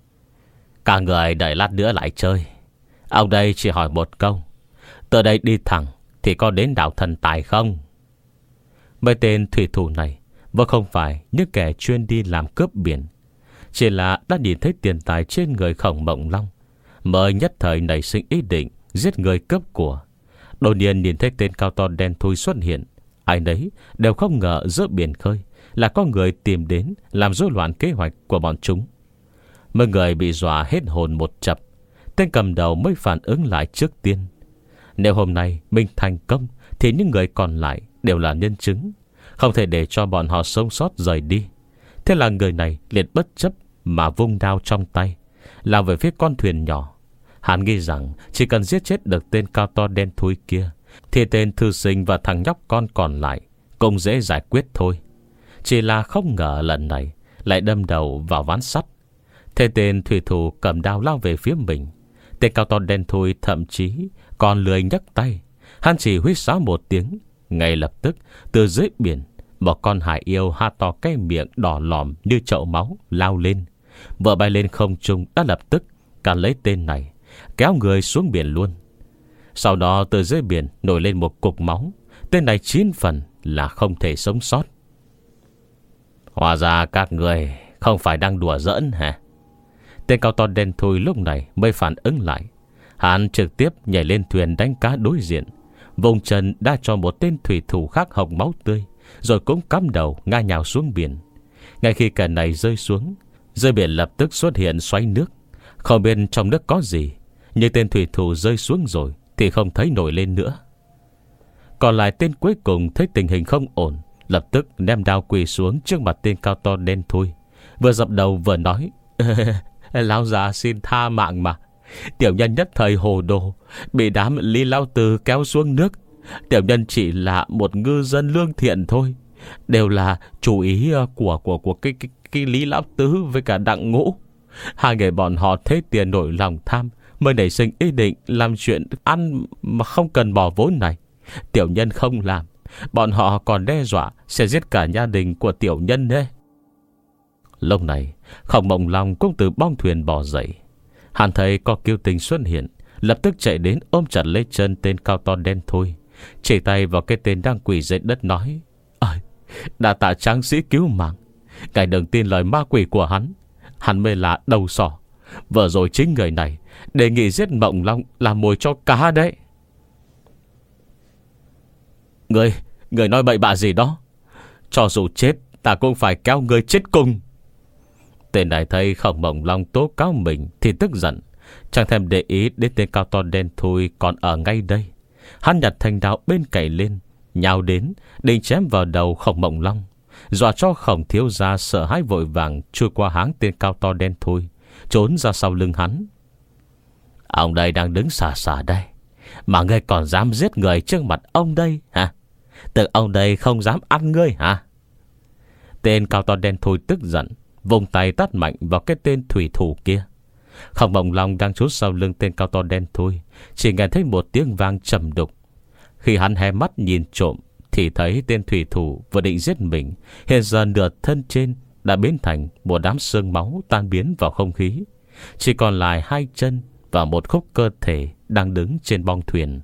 "Cả người đợi lát nữa lại chơi. Ông đây chỉ hỏi một câu, từ đây đi thẳng thì có đến đảo Thần Tài không?" Mấy tên thủy thủ này vẫn không phải những kẻ chuyên đi làm cướp biển, chỉ là đã nhìn thấy tiền tài trên người Khổng Mộng Long, mới nhất thời nảy sinh ý định giết người cướp của. Đột nhiên nhìn thấy tên cao to đen thui xuất hiện, ai nấy đều không ngờ giữa biển khơi là có người tìm đến làm rối loạn kế hoạch của bọn chúng. Mấy người bị dọa hết hồn một chập, tên cầm đầu mới phản ứng lại trước tiên. Nếu hôm nay mình thành công thì những người còn lại đều là nhân chứng, không thể để cho bọn họ sống sót rời đi. Thế là người này liền bất chấp mà vung đao trong tay lao về phía con thuyền nhỏ. Hắn nghĩ rằng chỉ cần giết chết được tên cao to đen thui kia thì tên thư sinh và thằng nhóc con còn lại cũng dễ giải quyết thôi. Chỉ là không ngờ lần này lại đâm đầu vào ván sắt. Thế tên thủy thủ cầm đao lao về phía mình, tên cao to đen thui thậm chí còn lười nhấc tay. Hắn chỉ huýt sáo một tiếng, ngay lập tức từ dưới biển một con hải yêu ha to cái miệng đỏ lòm như chậu máu lao lên, vừa bay lên không trung đã lập tức cản lấy tên này, kéo người xuống biển luôn. Sau đó từ dưới biển nổi lên một cục máu. Tên này chín phần là không thể sống sót. Hóa ra các người không phải đang đùa giỡn hả? Tên cao to đen thui lúc này mới phản ứng lại. Hắn trực tiếp nhảy lên thuyền đánh cá đối diện, vùng chân đã cho một tên thủy thủ khác hộc máu tươi, rồi cũng cắm đầu ngã nhào xuống biển. Ngay khi kẻ này rơi xuống, dưới biển lập tức xuất hiện xoáy nước. Không biết trong nước có gì, nhưng tên thủy thủ rơi xuống rồi thì không thấy nổi lên nữa. Còn lại tên cuối cùng thấy tình hình không ổn, lập tức ném đao quỳ xuống trước mặt tên cao to đen thui, vừa dập đầu vừa nói: "Lão già xin tha mạng mà. Tiểu nhân nhất thời hồ đồ, bị đám Lý Lão Tử kéo xuống nước. Tiểu nhân chỉ là một ngư dân lương thiện thôi. Đều là chủ ý của của của cái, cái, cái Lý Lão Tứ với cả Đặng Ngũ. Hai người bọn họ thấy tiền nổi lòng tham, mới nảy sinh ý định làm chuyện ăn mà không cần bỏ vốn này. Tiểu nhân không làm, bọn họ còn đe dọa sẽ giết cả gia đình của tiểu nhân đấy." Lúc này Khổng Mộng Long cũng từ bong thuyền bò dậy. Hắn thấy có kiêu tình xuất hiện, lập tức chạy đến ôm chặt lấy chân tên cao to đen thui, chỉ tay vào cái tên đang quỳ dưới đất nói: "Ơi, đa tạ tráng sĩ cứu mạng. Ngài đừng tin lời ma quỷ của hắn. Hắn mới là đầu sỏ. Vừa rồi chính người này đề nghị giết Mộng Long làm mồi cho cá đấy." Người, người nói bậy bạ gì đó? Cho dù chết, ta cũng phải kéo người chết cùng. Tên này thấy Khổng Mộng Long tố cáo mình thì tức giận, chẳng thèm để ý đến tên cao to đen thui còn ở ngay đây. Hắn nhặt thanh đao bên cạnh lên, nhào đến định chém vào đầu Khổng Mộng Long, dọa cho Khổng thiếu gia sợ hãi vội vàng chui qua háng tên cao to đen thui, trốn ra sau lưng hắn. Ông đây đang đứng xà xà đây, mà ngươi còn dám giết người trước mặt ông đây hả? Tưởng ông đây không dám ăn ngươi hả? Tên cao to đen thui tức giận, vùng tay tát mạnh vào cái tên thủy thủ kia. Khổng Mộng Long đang trốn sau lưng tên cao to đen thui, chỉ nghe thấy một tiếng vang trầm đục. Khi hắn hé mắt nhìn trộm thì thấy tên thủy thủ vừa định giết mình hiện giờ nửa thân trên đã biến thành một đám xương máu tan biến vào không khí, chỉ còn lại hai chân và một khúc cơ thể đang đứng trên bong thuyền.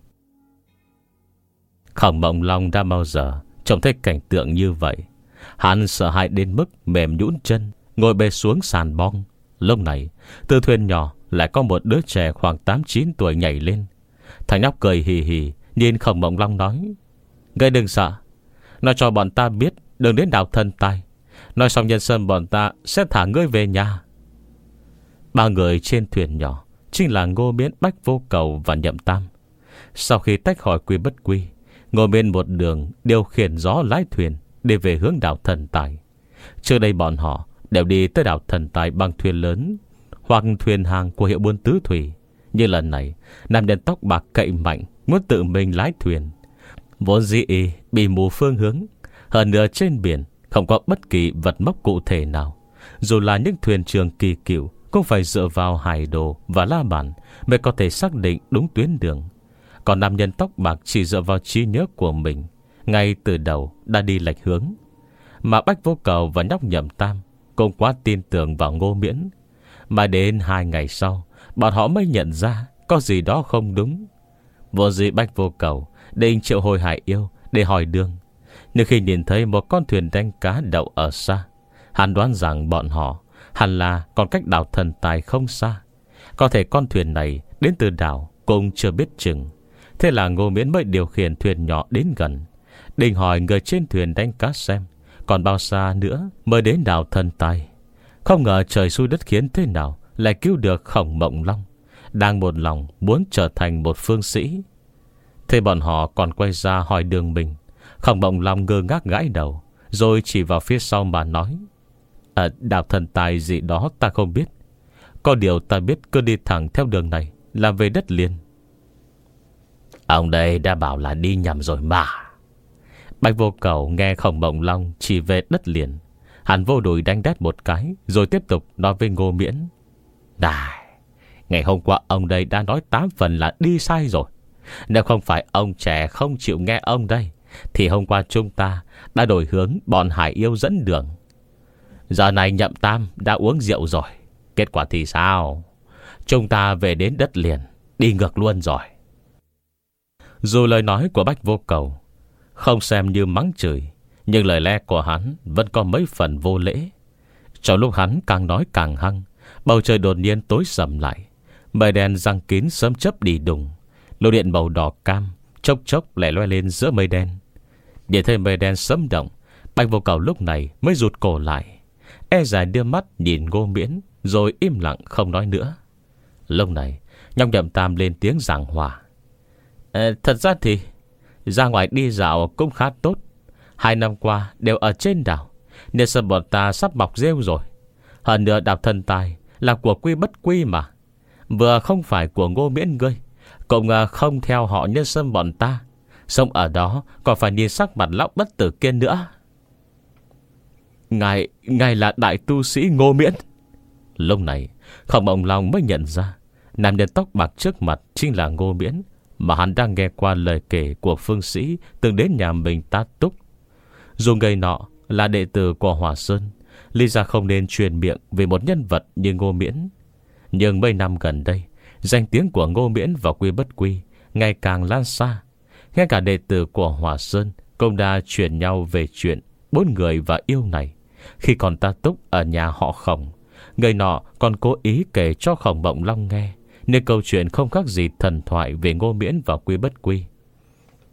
Khổng Mộng Long đã bao giờ trông thấy cảnh tượng như vậy. Hắn sợ hãi đến mức mềm nhũn chân, ngồi bệt xuống sàn bong. Lúc này từ thuyền nhỏ lại có một đứa trẻ khoảng tám chín tuổi nhảy lên. Thằng nhóc cười hì hì nhìn Khổng Mộng Long nói: Ngươi đừng sợ, nói cho bọn ta biết đừng đến đảo Thần Tài. Nói xong nhân sơn bọn ta sẽ thả ngươi về nhà. Ba người trên thuyền nhỏ chính là Ngô Miễn, Bách Vô Cầu và Nhậm Tam. Sau khi tách khỏi Quy Bất Quy, Ngô Miễn một đường điều khiển gió lái thuyền đi về hướng đảo Thần Tài. Trước đây bọn họ đều đi tới đảo Thần Tài bằng thuyền lớn hoặc thuyền hàng của hiệu buôn tứ thủy. Nhưng lần này nam nhân tóc bạc cậy mạnh muốn tự mình lái thuyền. Vốn dĩ bị mù phương hướng, hơn nữa trên biển không có bất kỳ vật mốc cụ thể nào. Dù là những thuyền trường kỳ cựu cũng phải dựa vào hải đồ và la bàn mới có thể xác định đúng tuyến đường. Còn nam nhân tóc bạc chỉ dựa vào trí nhớ của mình, ngay từ đầu đã đi lệch hướng. Mà Bách Vô Cầu và nhóc Nhậm Tam cũng quá tin tưởng vào Ngô Miễn. Mà đến hai ngày sau, bọn họ mới nhận ra có gì đó không đúng. Vô dĩ Bách Vô Cầu định triệu hồi hải yêu để hỏi đường, nhưng khi nhìn thấy một con thuyền đánh cá đậu ở xa, hắn đoán rằng bọn họ hẳn là còn cách đảo Thần Tài không xa. Có thể con thuyền này đến từ đảo cũng chưa biết chừng. Thế là Ngô Miễn mới điều khiển thuyền nhỏ đến gần, định hỏi người trên thuyền đánh cá xem còn bao xa nữa mới đến đảo Thần Tài. Không ngờ trời xui đất khiến thế nào lại cứu được Khổng Mộng Long, đang một lòng muốn trở thành một phương sĩ. Thế bọn họ còn quay ra hỏi đường mình. Khổng Mộng Long ngơ ngác gãi đầu, rồi chỉ vào phía sau mà nói: À, đảo Thần Tài gì đó ta không biết. Có điều ta biết cứ đi thẳng theo đường này là về đất liền. Ông đây đã bảo là đi nhầm rồi mà. Bạch Vô Cầu nghe Khổng Mộng Long chỉ về đất liền, hắn vô đùi đánh đét một cái, rồi tiếp tục nói với Ngô Miễn: Này, ngày hôm qua ông đây đã nói tám phần là đi sai rồi. Nếu không phải ông trẻ không chịu nghe ông đây, thì hôm qua chúng ta đã đổi hướng bọn hải yêu dẫn đường. Giờ này Nhậm Tam đã uống rượu rồi, kết quả thì sao? Chúng ta về đến đất liền, đi ngược luôn rồi. Dù lời nói của Bách Vô Cầu không xem như mắng chửi, nhưng lời lẽ của hắn vẫn có mấy phần vô lễ. Trong lúc hắn càng nói càng hăng, bầu trời đột nhiên tối sầm lại. Mây đen giăng kín sớm chớp đi đùng. Lô điện màu đỏ cam chốc chốc lại loe lên giữa mây đen. Để thấy mây đen sớm động, Bạch Vô Cầu lúc này mới rụt cổ lại, e dài đưa mắt nhìn Ngô Miễn, rồi im lặng không nói nữa. Lúc này nhóc Nhậm Tam lên tiếng giảng hòa: à, Thật ra thì ra ngoài đi dạo cũng khá tốt. Hai năm qua đều ở trên đảo, nên sân bọn ta sắp mọc rêu rồi. Hơn nữa đảo Thần Tài là của Quy Bất Quy mà, vừa không phải của Ngô Miễn ngươi, cũng không theo họ nhân sâm bọn ta. Sống ở đó còn phải nhìn sắc mặt lão bất tử kia nữa. Ngài, ngài là đại tu sĩ Ngô Miễn. Lúc này Khổng Mộng Long mới nhận ra nam nhân tóc bạc trước mặt chính là Ngô Miễn, mà hắn đang nghe qua lời kể của phương sĩ từng đến nhà mình tá túc. Dù người nọ là đệ tử của Hỏa Sơn, lý ra không nên truyền miệng về một nhân vật như Ngô Miễn. Nhưng mấy năm gần đây, danh tiếng của Ngô Miễn và Quy Bất Quy ngày càng lan xa. Ngay cả đệ tử của Hỏa Sơn cũng đã truyền nhau về chuyện bốn người và yêu này. Khi còn ta túc ở nhà họ Khổng, người nọ còn cố ý kể cho Khổng Mộng Long nghe, nên câu chuyện không khác gì thần thoại về Ngô Miễn và Quy Bất Quy.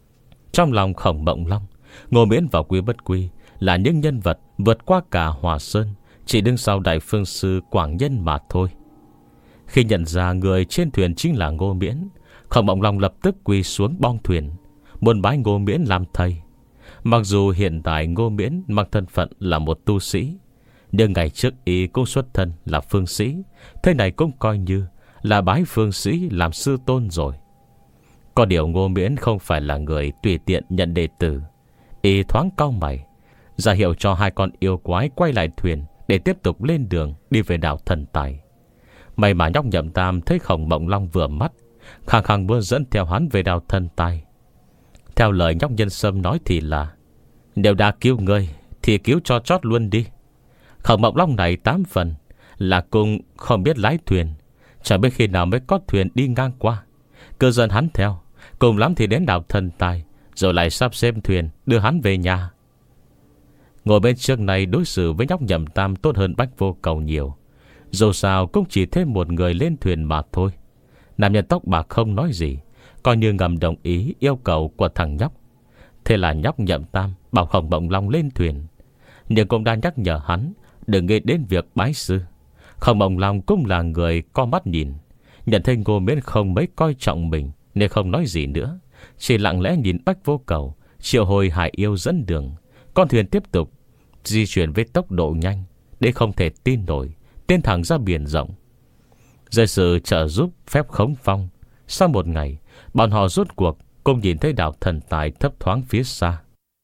Trong lòng Khổng Mộng Long, Ngô Miễn và Quy Bất Quy là những nhân vật vượt qua cả Hòa Sơn, chỉ đứng sau Đại Phương Sư Quảng Nhân mà thôi. Khi nhận ra người trên thuyền chính là Ngô Miễn, Khổng Mộng Long lập tức quỳ xuống bong thuyền, muốn bái Ngô Miễn làm thầy. Mặc dù hiện tại Ngô Miễn mang thân phận là một tu sĩ, nhưng ngày trước y cũng xuất thân là phương sĩ, thế này cũng coi như là bái phương sĩ làm sư tôn rồi. Có điều Ngô Miễn không phải là người tùy tiện nhận đệ tử. Y thoáng cau mày, ra hiệu cho hai con yêu quái quay lại thuyền để tiếp tục lên đường đi về đảo Thần Tài. May mà nhóc Nhậm Tam thấy Khổng Mộng Long vừa mắt, khăng khăng muốn dẫn theo hắn về đảo Thần Tài. Theo lời nhóc Nhân Sâm nói thì là: nếu đã cứu ngươi thì cứu cho chót luôn đi. Khổng Mộng Long này tám phần là cùng không biết lái thuyền, chẳng biết khi nào mới có thuyền đi ngang qua. Cứ dẫn hắn theo, cùng lắm thì đến đảo Thần Tài, rồi lại sắp xếp thuyền đưa hắn về nhà. Ngồi bên trước này đối xử với nhóc Nhậm Tam tốt hơn Bách Vô Cầu nhiều. Dù sao cũng chỉ thêm một người lên thuyền mà thôi. Nam nhân tóc bạc không nói gì, coi như ngầm đồng ý yêu cầu của thằng nhóc. Thế là nhóc Nhậm Tam bảo Khổng Mộng Long lên thuyền, nhưng cũng đã nhắc nhở hắn đừng nghĩ đến việc bái sư. Khổng Mộng Long cũng là người có mắt nhìn, nhận thấy Ngô Miễn không mấy coi trọng mình nên không nói gì nữa, chỉ lặng lẽ nhìn Bách Vô Cầu triệu hồi Hải Yêu dẫn đường. Con thuyền tiếp tục di chuyển với tốc độ nhanh để không thể tin nổi, tiến thẳng ra biển rộng. Dưới sự trợ giúp phép khống phong, sau một ngày, bọn họ rốt cuộc cũng nhìn thấy đảo Thần Tài thấp thoáng phía xa.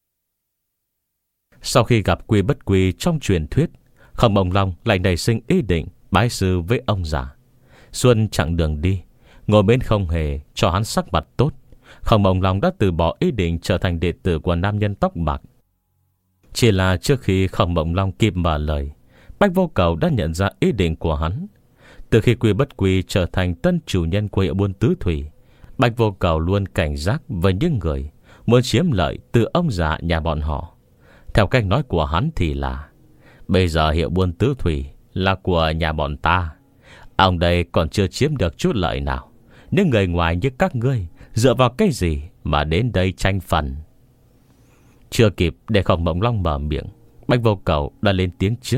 Sau khi gặp Quy Bất Quy trong truyền thuyết, Khổng Mộng Long lại nảy sinh ý định bái sư với ông già. Xuân chặng đường đi, Ngô Miễn không hề cho hắn sắc mặt tốt. Khổng Mộng Long đã từ bỏ ý định trở thành đệ tử của nam nhân tóc bạc. Chỉ là trước khi Khổng Mộng Long kịp mở lời, Bách Vô Cầu đã nhận ra ý định của hắn. Từ khi Quy Bất Quy trở thành tân chủ nhân của hiệu buôn tứ thủy, Bách Vô Cầu luôn cảnh giác với những người muốn chiếm lợi từ ông già nhà bọn họ. Theo cách nói của hắn thì là: bây giờ hiệu buôn tứ thủy là của nhà bọn ta, ông đây còn chưa chiếm được chút lợi nào. Những người ngoài như các ngươi dựa vào cái gì mà đến đây tranh phần? Chưa kịp để Khổng Mộng Long mở miệng, Bách Vô Cầu đã lên tiếng trước: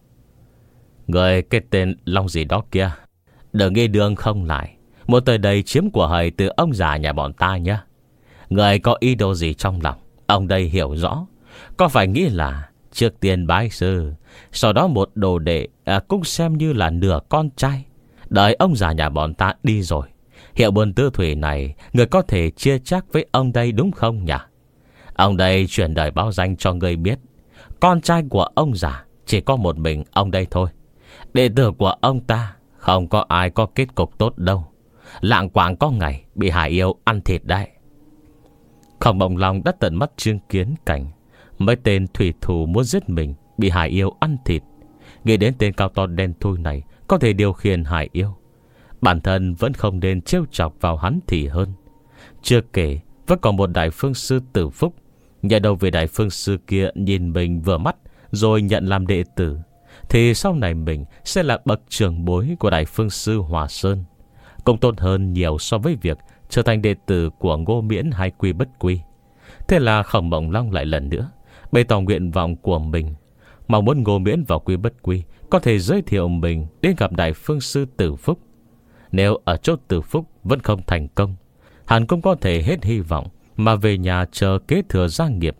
người cái tên Long gì đó kia, đừng nghĩ đường không lại, muốn tới đây chiếm của hời từ ông già nhà bọn ta nhé. Người có ý đồ gì trong lòng, ông đây hiểu rõ. Có phải nghĩ là trước tiên bái sư, sau đó một đồ đệ à, cũng xem như là nửa con trai, đợi ông già nhà bọn ta đi rồi, hiệu buôn tứ thủy này người có thể chia chắc với ông đây đúng không nhỉ? Ông đây truyền đời báo danh cho người biết, con trai của ông già chỉ có một mình ông đây thôi. Đệ tử của ông ta không có ai có kết cục tốt đâu, lạng quạng có ngày bị Hải Yêu ăn thịt đấy. Khổng Mộng Long đã tận mắt chứng kiến cảnh mấy tên thủy thủ muốn giết mình bị Hải Yêu ăn thịt. Nghĩ đến tên cao to đen thui này có thể điều khiển Hải Yêu, bản thân vẫn không nên trêu chọc vào hắn thì hơn. Chưa kể vẫn còn một Đại Phương Sư Tử Phúc, nhờ đầu về Đại Phương Sư kia nhìn mình vừa mắt rồi nhận làm đệ tử, thì sau này mình sẽ là bậc trưởng bối của Đại Phương Sư Hòa Sơn, cũng tốt hơn nhiều so với việc trở thành đệ tử của Ngô Miễn hay Quy Bất Quy. Thế là Khổng Mộng Long lại lần nữa bày tỏ nguyện vọng của mình, mong muốn Ngô Miễn và Quy Bất Quy có thể giới thiệu mình đến gặp Đại Phương Sư Tử Phúc. Nếu ở chỗ Tử Phúc vẫn không thành công, hắn cũng có thể hết hy vọng mà về nhà chờ kế thừa gia nghiệp.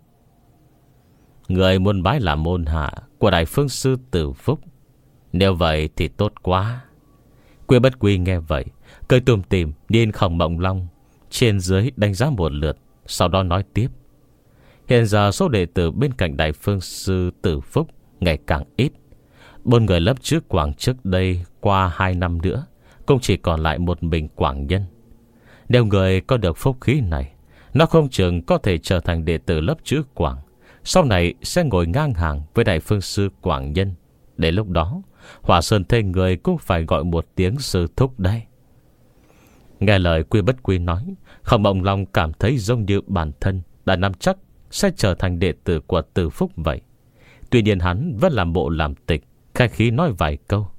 Người muốn bái là môn hạ của Đại Phương Sư Tử Phúc, nếu vậy thì tốt quá. Quy Bất Quy nghe vậy cười tủm tỉm nhìn Khổng Mộng Long trên dưới đánh giá một lượt, sau đó nói tiếp: hiện giờ số đệ tử bên cạnh Đại Phương Sư Tử Phúc ngày càng ít. Bốn người lớp trước Quảng trước đây qua hai năm nữa cũng chỉ còn lại một mình Quảng Nhân. Nếu người có được phúc khí này, nó không chừng có thể trở thành đệ tử lớp chữ Quảng, sau này sẽ ngồi ngang hàng với Đại Phương Sư Quảng Nhân. Đến lúc đó Hỏa Sơn thê người cũng phải gọi một tiếng sư thúc đây. Nghe lời Quy Bất Quy nói, Khổng Mộng Long cảm thấy giống như bản thân đã nắm chắc sẽ trở thành đệ tử của Tử Phúc vậy. Tuy nhiên hắn vẫn làm bộ làm tịch, khách khí nói vài câu: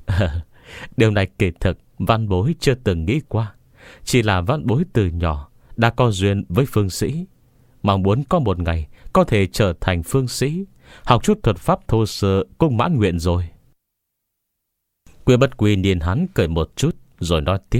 điều này kỳ thực văn bối chưa từng nghĩ qua. Chỉ là văn bối từ nhỏ đã có duyên với phương sĩ, mong muốn có một ngày có thể trở thành phương sĩ, học chút thuật pháp thô sơ cũng mãn nguyện rồi. Quy Bất Quy nhìn hắn cười một chút rồi nói tiếp.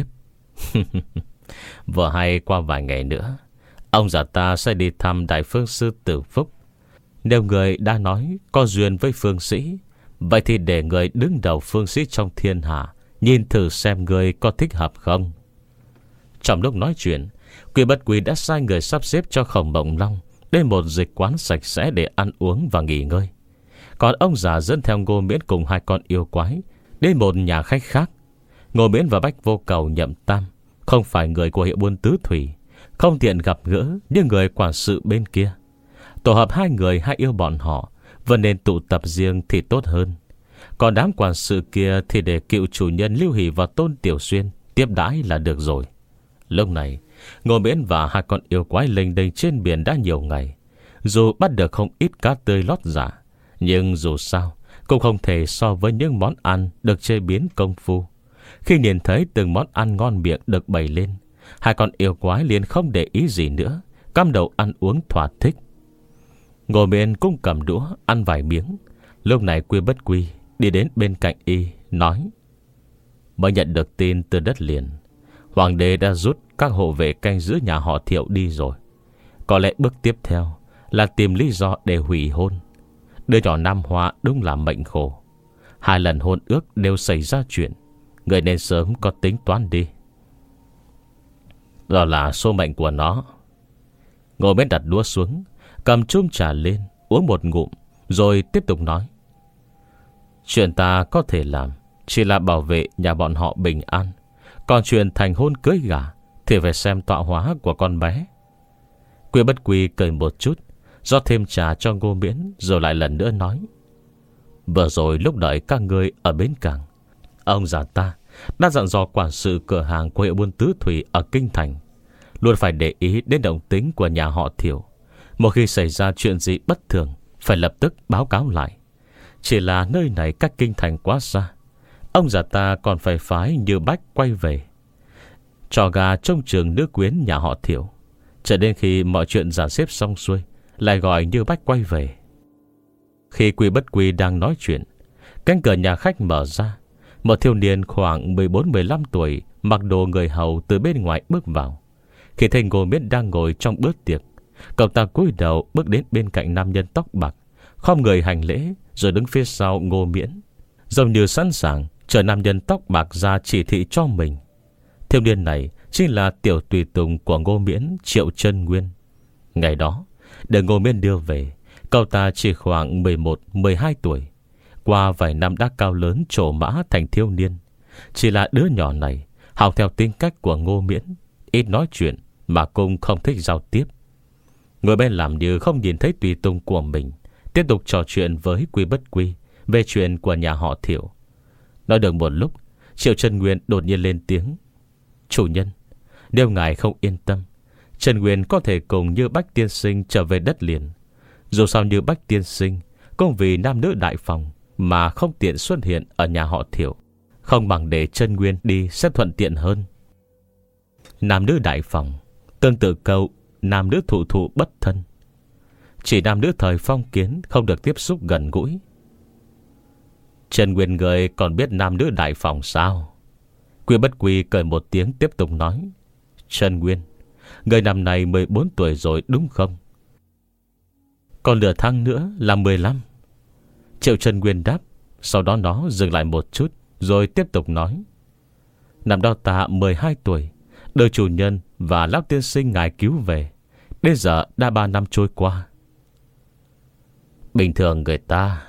Vừa hay qua vài ngày nữa, ông già ta sẽ đi thăm Đại Phương Sư Tử Phúc. Nếu người đã nói có duyên với phương sĩ, vậy thì để người đứng đầu phương sĩ trong thiên hạ nhìn thử xem người có thích hợp không. Trong lúc nói chuyện, Quy Bất Quy đã sai người sắp xếp cho Khổng Mộng Long đến một dịch quán sạch sẽ để ăn uống và nghỉ ngơi. Còn ông già dẫn theo Ngô Miễn cùng hai con yêu quái đến một nhà khách khác. Ngô Miễn và Bách Vô Cầu Nhậm Tam không phải người của hiệu buôn tứ thủy, không tiện gặp gỡ những người quản sự bên kia. Tổ hợp hai người hai yêu bọn họ vẫn nên tụ tập riêng thì tốt hơn. Còn đám quản sự kia thì để cựu chủ nhân Lưu Hỷ và Tôn Tiểu Xuyên tiếp đãi là được rồi. Lúc này Ngô Miễn và hai con yêu quái lênh đênh trên biển đã nhiều ngày. Dù bắt được không ít cá tươi lót dạ, nhưng dù sao cũng không thể so với những món ăn được chế biến công phu. Khi nhìn thấy từng món ăn ngon miệng được bày lên, hai con yêu quái liền không để ý gì nữa, cắm đầu ăn uống thỏa thích. Ngô Miễn cũng cầm đũa ăn vài miếng. Lúc này Quy Bất Quy đi đến bên cạnh y nói: mới nhận được tin từ đất liền, hoàng đế đã rút các hộ vệ canh giữ nhà họ Thiệu đi rồi. Có lẽ bước tiếp theo là tìm lý do để hủy hôn. Đứa nhỏ Nam Hoa đúng là mệnh khổ. Hai lần hôn ước đều xảy ra chuyện, người nên sớm có tính toán đi. Đó là số mệnh của nó. Ngồi bên đặt đũa xuống, cầm chung trà lên, uống một ngụm, rồi tiếp tục nói: chuyện ta có thể làm chỉ là bảo vệ nhà bọn họ bình an. Còn chuyện thành hôn cưới gả thì phải xem tọa hóa của con bé. Quy Bất Quy cười một chút, rót thêm trà cho Ngô Miễn, rồi lại lần nữa nói: vừa rồi lúc đợi các ngươi ở bến cảng, ông già ta đã dặn dò quản sự cửa hàng của hiệu buôn tứ thủy ở Kinh Thành luôn phải để ý đến động tính của nhà họ Thiệu. Một khi xảy ra chuyện gì bất thường phải lập tức báo cáo lại. Chỉ là nơi này cách Kinh Thành quá xa, ông già ta còn phải phái Như Bách quay về trò gà trông trường nữ quyến nhà họ Thiệu, cho đến khi mọi chuyện dàn xếp xong xuôi lại gọi Như Bách quay về. Khi Quy Bất Quy đang nói chuyện, cánh cửa nhà khách mở ra. Một thiếu niên khoảng mười bốn mười lăm tuổi, mặc đồ người hầu, từ bên ngoài bước vào. Khi thấy Ngô Miễn đang ngồi trong bữa tiệc, cậu ta cúi đầu bước đến bên cạnh nam nhân tóc bạc, khom người hành lễ, rồi đứng phía sau Ngô Miễn, giống như sẵn sàng chờ nam nhân tóc bạc ra chỉ thị cho mình. Thiếu niên này chính là tiểu tùy tùng của Ngô Miễn, Triệu Chân Nguyên. Ngày đó để Ngô Miễn đưa về, cậu ta chỉ khoảng mười một mười hai tuổi. Qua vài năm đã cao lớn trổ mã thành thiếu niên. Chỉ là đứa nhỏ này học theo tính cách của Ngô Miễn, ít nói chuyện mà cũng không thích giao tiếp. Người bên làm như không nhìn thấy tùy tùng của mình, tiếp tục trò chuyện với Quy Bất Quy về chuyện của nhà họ Thiệu. Nói được một lúc, Triệu Chân Nguyên đột nhiên lên tiếng: chủ nhân, nếu ngài không yên tâm, Trần Nguyên có thể cùng Như Bách tiên sinh trở về đất liền. Dù sao Như Bách tiên sinh cũng vì nam nữ đại phòng mà không tiện xuất hiện ở nhà họ Thiệu, không bằng để Trần Nguyên đi sẽ thuận tiện hơn. Nam nữ đại phòng tương tự câu nam nữ thụ thụ bất thân. Chỉ nam nữ thời phong kiến không được tiếp xúc gần gũi. Trần Nguyên người còn biết nam nữ đại phòng sao? Quy Bất Quy cười một tiếng tiếp tục nói: Trần Nguyên, người năm nay mười bốn tuổi rồi đúng không? Còn nửa tháng nữa là mười lăm. Triệu Trần Nguyên đáp. Sau đó nó dừng lại một chút, rồi tiếp tục nói: năm đó ta mười hai tuổi, được chủ nhân và lão tiên sinh ngài cứu về. Đến giờ đã ba năm trôi qua. Bình thường người ta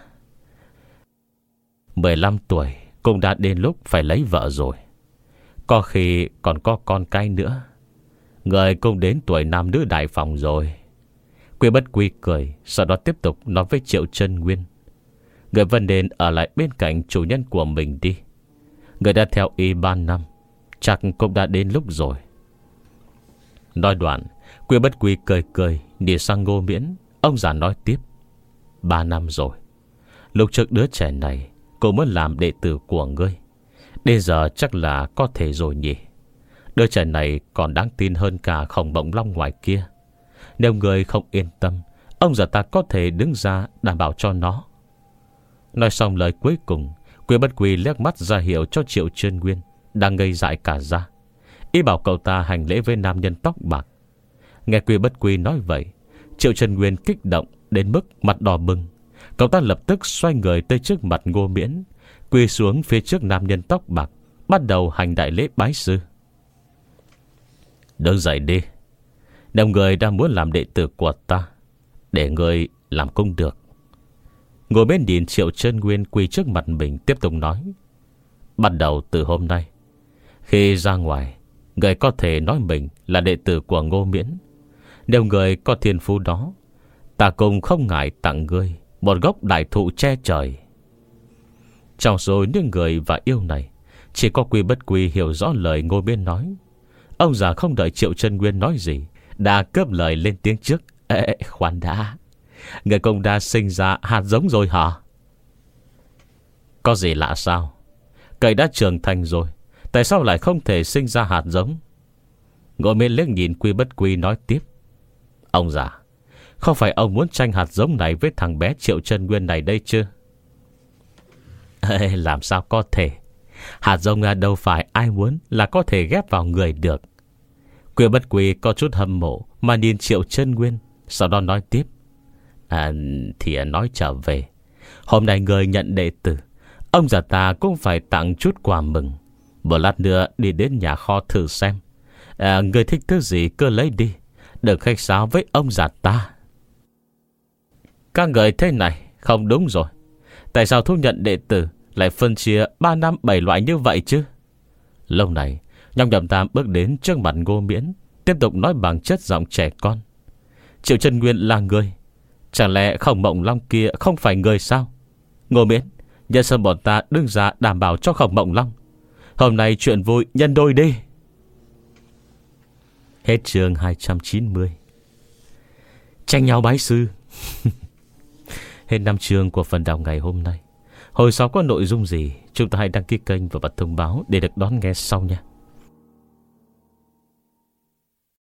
mười lăm tuổi cũng đã đến lúc phải lấy vợ rồi, có khi còn có con cái nữa. Người cũng đến tuổi nam nữ đại phòng rồi. Quy Bất Quy cười, sau đó tiếp tục nói với Triệu Chân Nguyên: người vẫn nên ở lại bên cạnh chủ nhân của mình đi. Người đã theo y ba năm, chắc cũng đã đến lúc rồi. Nói đoạn, Quy Bất Quy cười cười đi sang Ngô Miễn. Ông già nói tiếp: Ba năm rồi. Lúc trước đứa trẻ này cũng muốn làm đệ tử của ngươi, đến giờ chắc là có thể rồi nhỉ. Đứa trẻ này còn đáng tin hơn cả Khổng Mộng Long ngoài kia. Nếu người không yên tâm, ông già ta có thể đứng ra đảm bảo cho nó. Nói xong lời cuối cùng, Quy Bất Quy liếc mắt ra hiệu cho Triệu Chân Nguyên đang ngây dại cả ra. Ý bảo cậu ta hành lễ với nam nhân tóc bạc. Nghe Quy Bất Quy nói vậy, Triệu Chân Nguyên kích động đến mức mặt đỏ bừng. Cậu ta lập tức xoay người tới trước mặt Ngô Miễn, quỳ xuống phía trước nam nhân tóc bạc, bắt đầu hành đại lễ bái sư. Đứng dậy đi. Nếu người đang muốn làm đệ tử của ta, để người làm cũng được. Ngồi bên nhìn Triệu Chân Nguyên quỳ trước mặt mình, tiếp tục nói: bắt đầu từ hôm nay, khi ra ngoài, người có thể nói mình là đệ tử của Ngô Miễn. Nếu người có thiên phú đó, ta cũng không ngại tặng ngươi một gốc đại thụ che trời. Trong số những người và yêu này, chỉ có Quy Bất Quy hiểu rõ lời Ngô Miễn nói. Ông già không đợi Triệu Chân Nguyên nói gì, đã cướp lời lên tiếng trước: Ê, khoan đã, người cũng đã sinh ra hạt giống rồi hả? Có gì lạ sao? Cây đã trưởng thành rồi, tại sao lại không thể sinh ra hạt giống? Ngô Miễn liếc nhìn Quy Bất Quy nói tiếp: ông già, không phải ông muốn tranh hạt giống này với thằng bé Triệu Chân Nguyên này đây chứ? Ê, làm sao có thể? Hạt giống đâu phải ai muốn là có thể ghép vào người được. Quy Bất Quy có chút hâm mộ mà nhìn Triệu Chân Nguyên, sau đó nói tiếp: À thì nói trở về, hôm nay người nhận đệ tử, ông già ta cũng phải tặng chút quà mừng. Một lát nữa đi đến nhà kho thử xem. à, Người thích thứ gì cứ lấy đi, đừng khách sáo với ông già ta. Các người thế này không đúng rồi. Tại sao thu nhận đệ tử lại phân chia ba năm bảy loại như vậy chứ? Lâu này Nhong Nhậm Tam bước đến trước mặt Ngô Miễn, tiếp tục nói bằng chất giọng trẻ con: Triệu Chân Nguyên là người, chẳng lẽ Khổng Mộng Long kia không phải người sao? Ngô Miễn, nhân sân bọn ta đứng ra đảm bảo cho Khổng Mộng Long. Hôm nay chuyện vui nhân đôi đi. Hết chương hai trăm chín mươi. Tranh nhau bái sư. Hết năm chương của phần đọc ngày hôm nay. Hồi sau có nội dung gì, chúng ta hãy đăng ký kênh và bật thông báo để được đón nghe sau nha.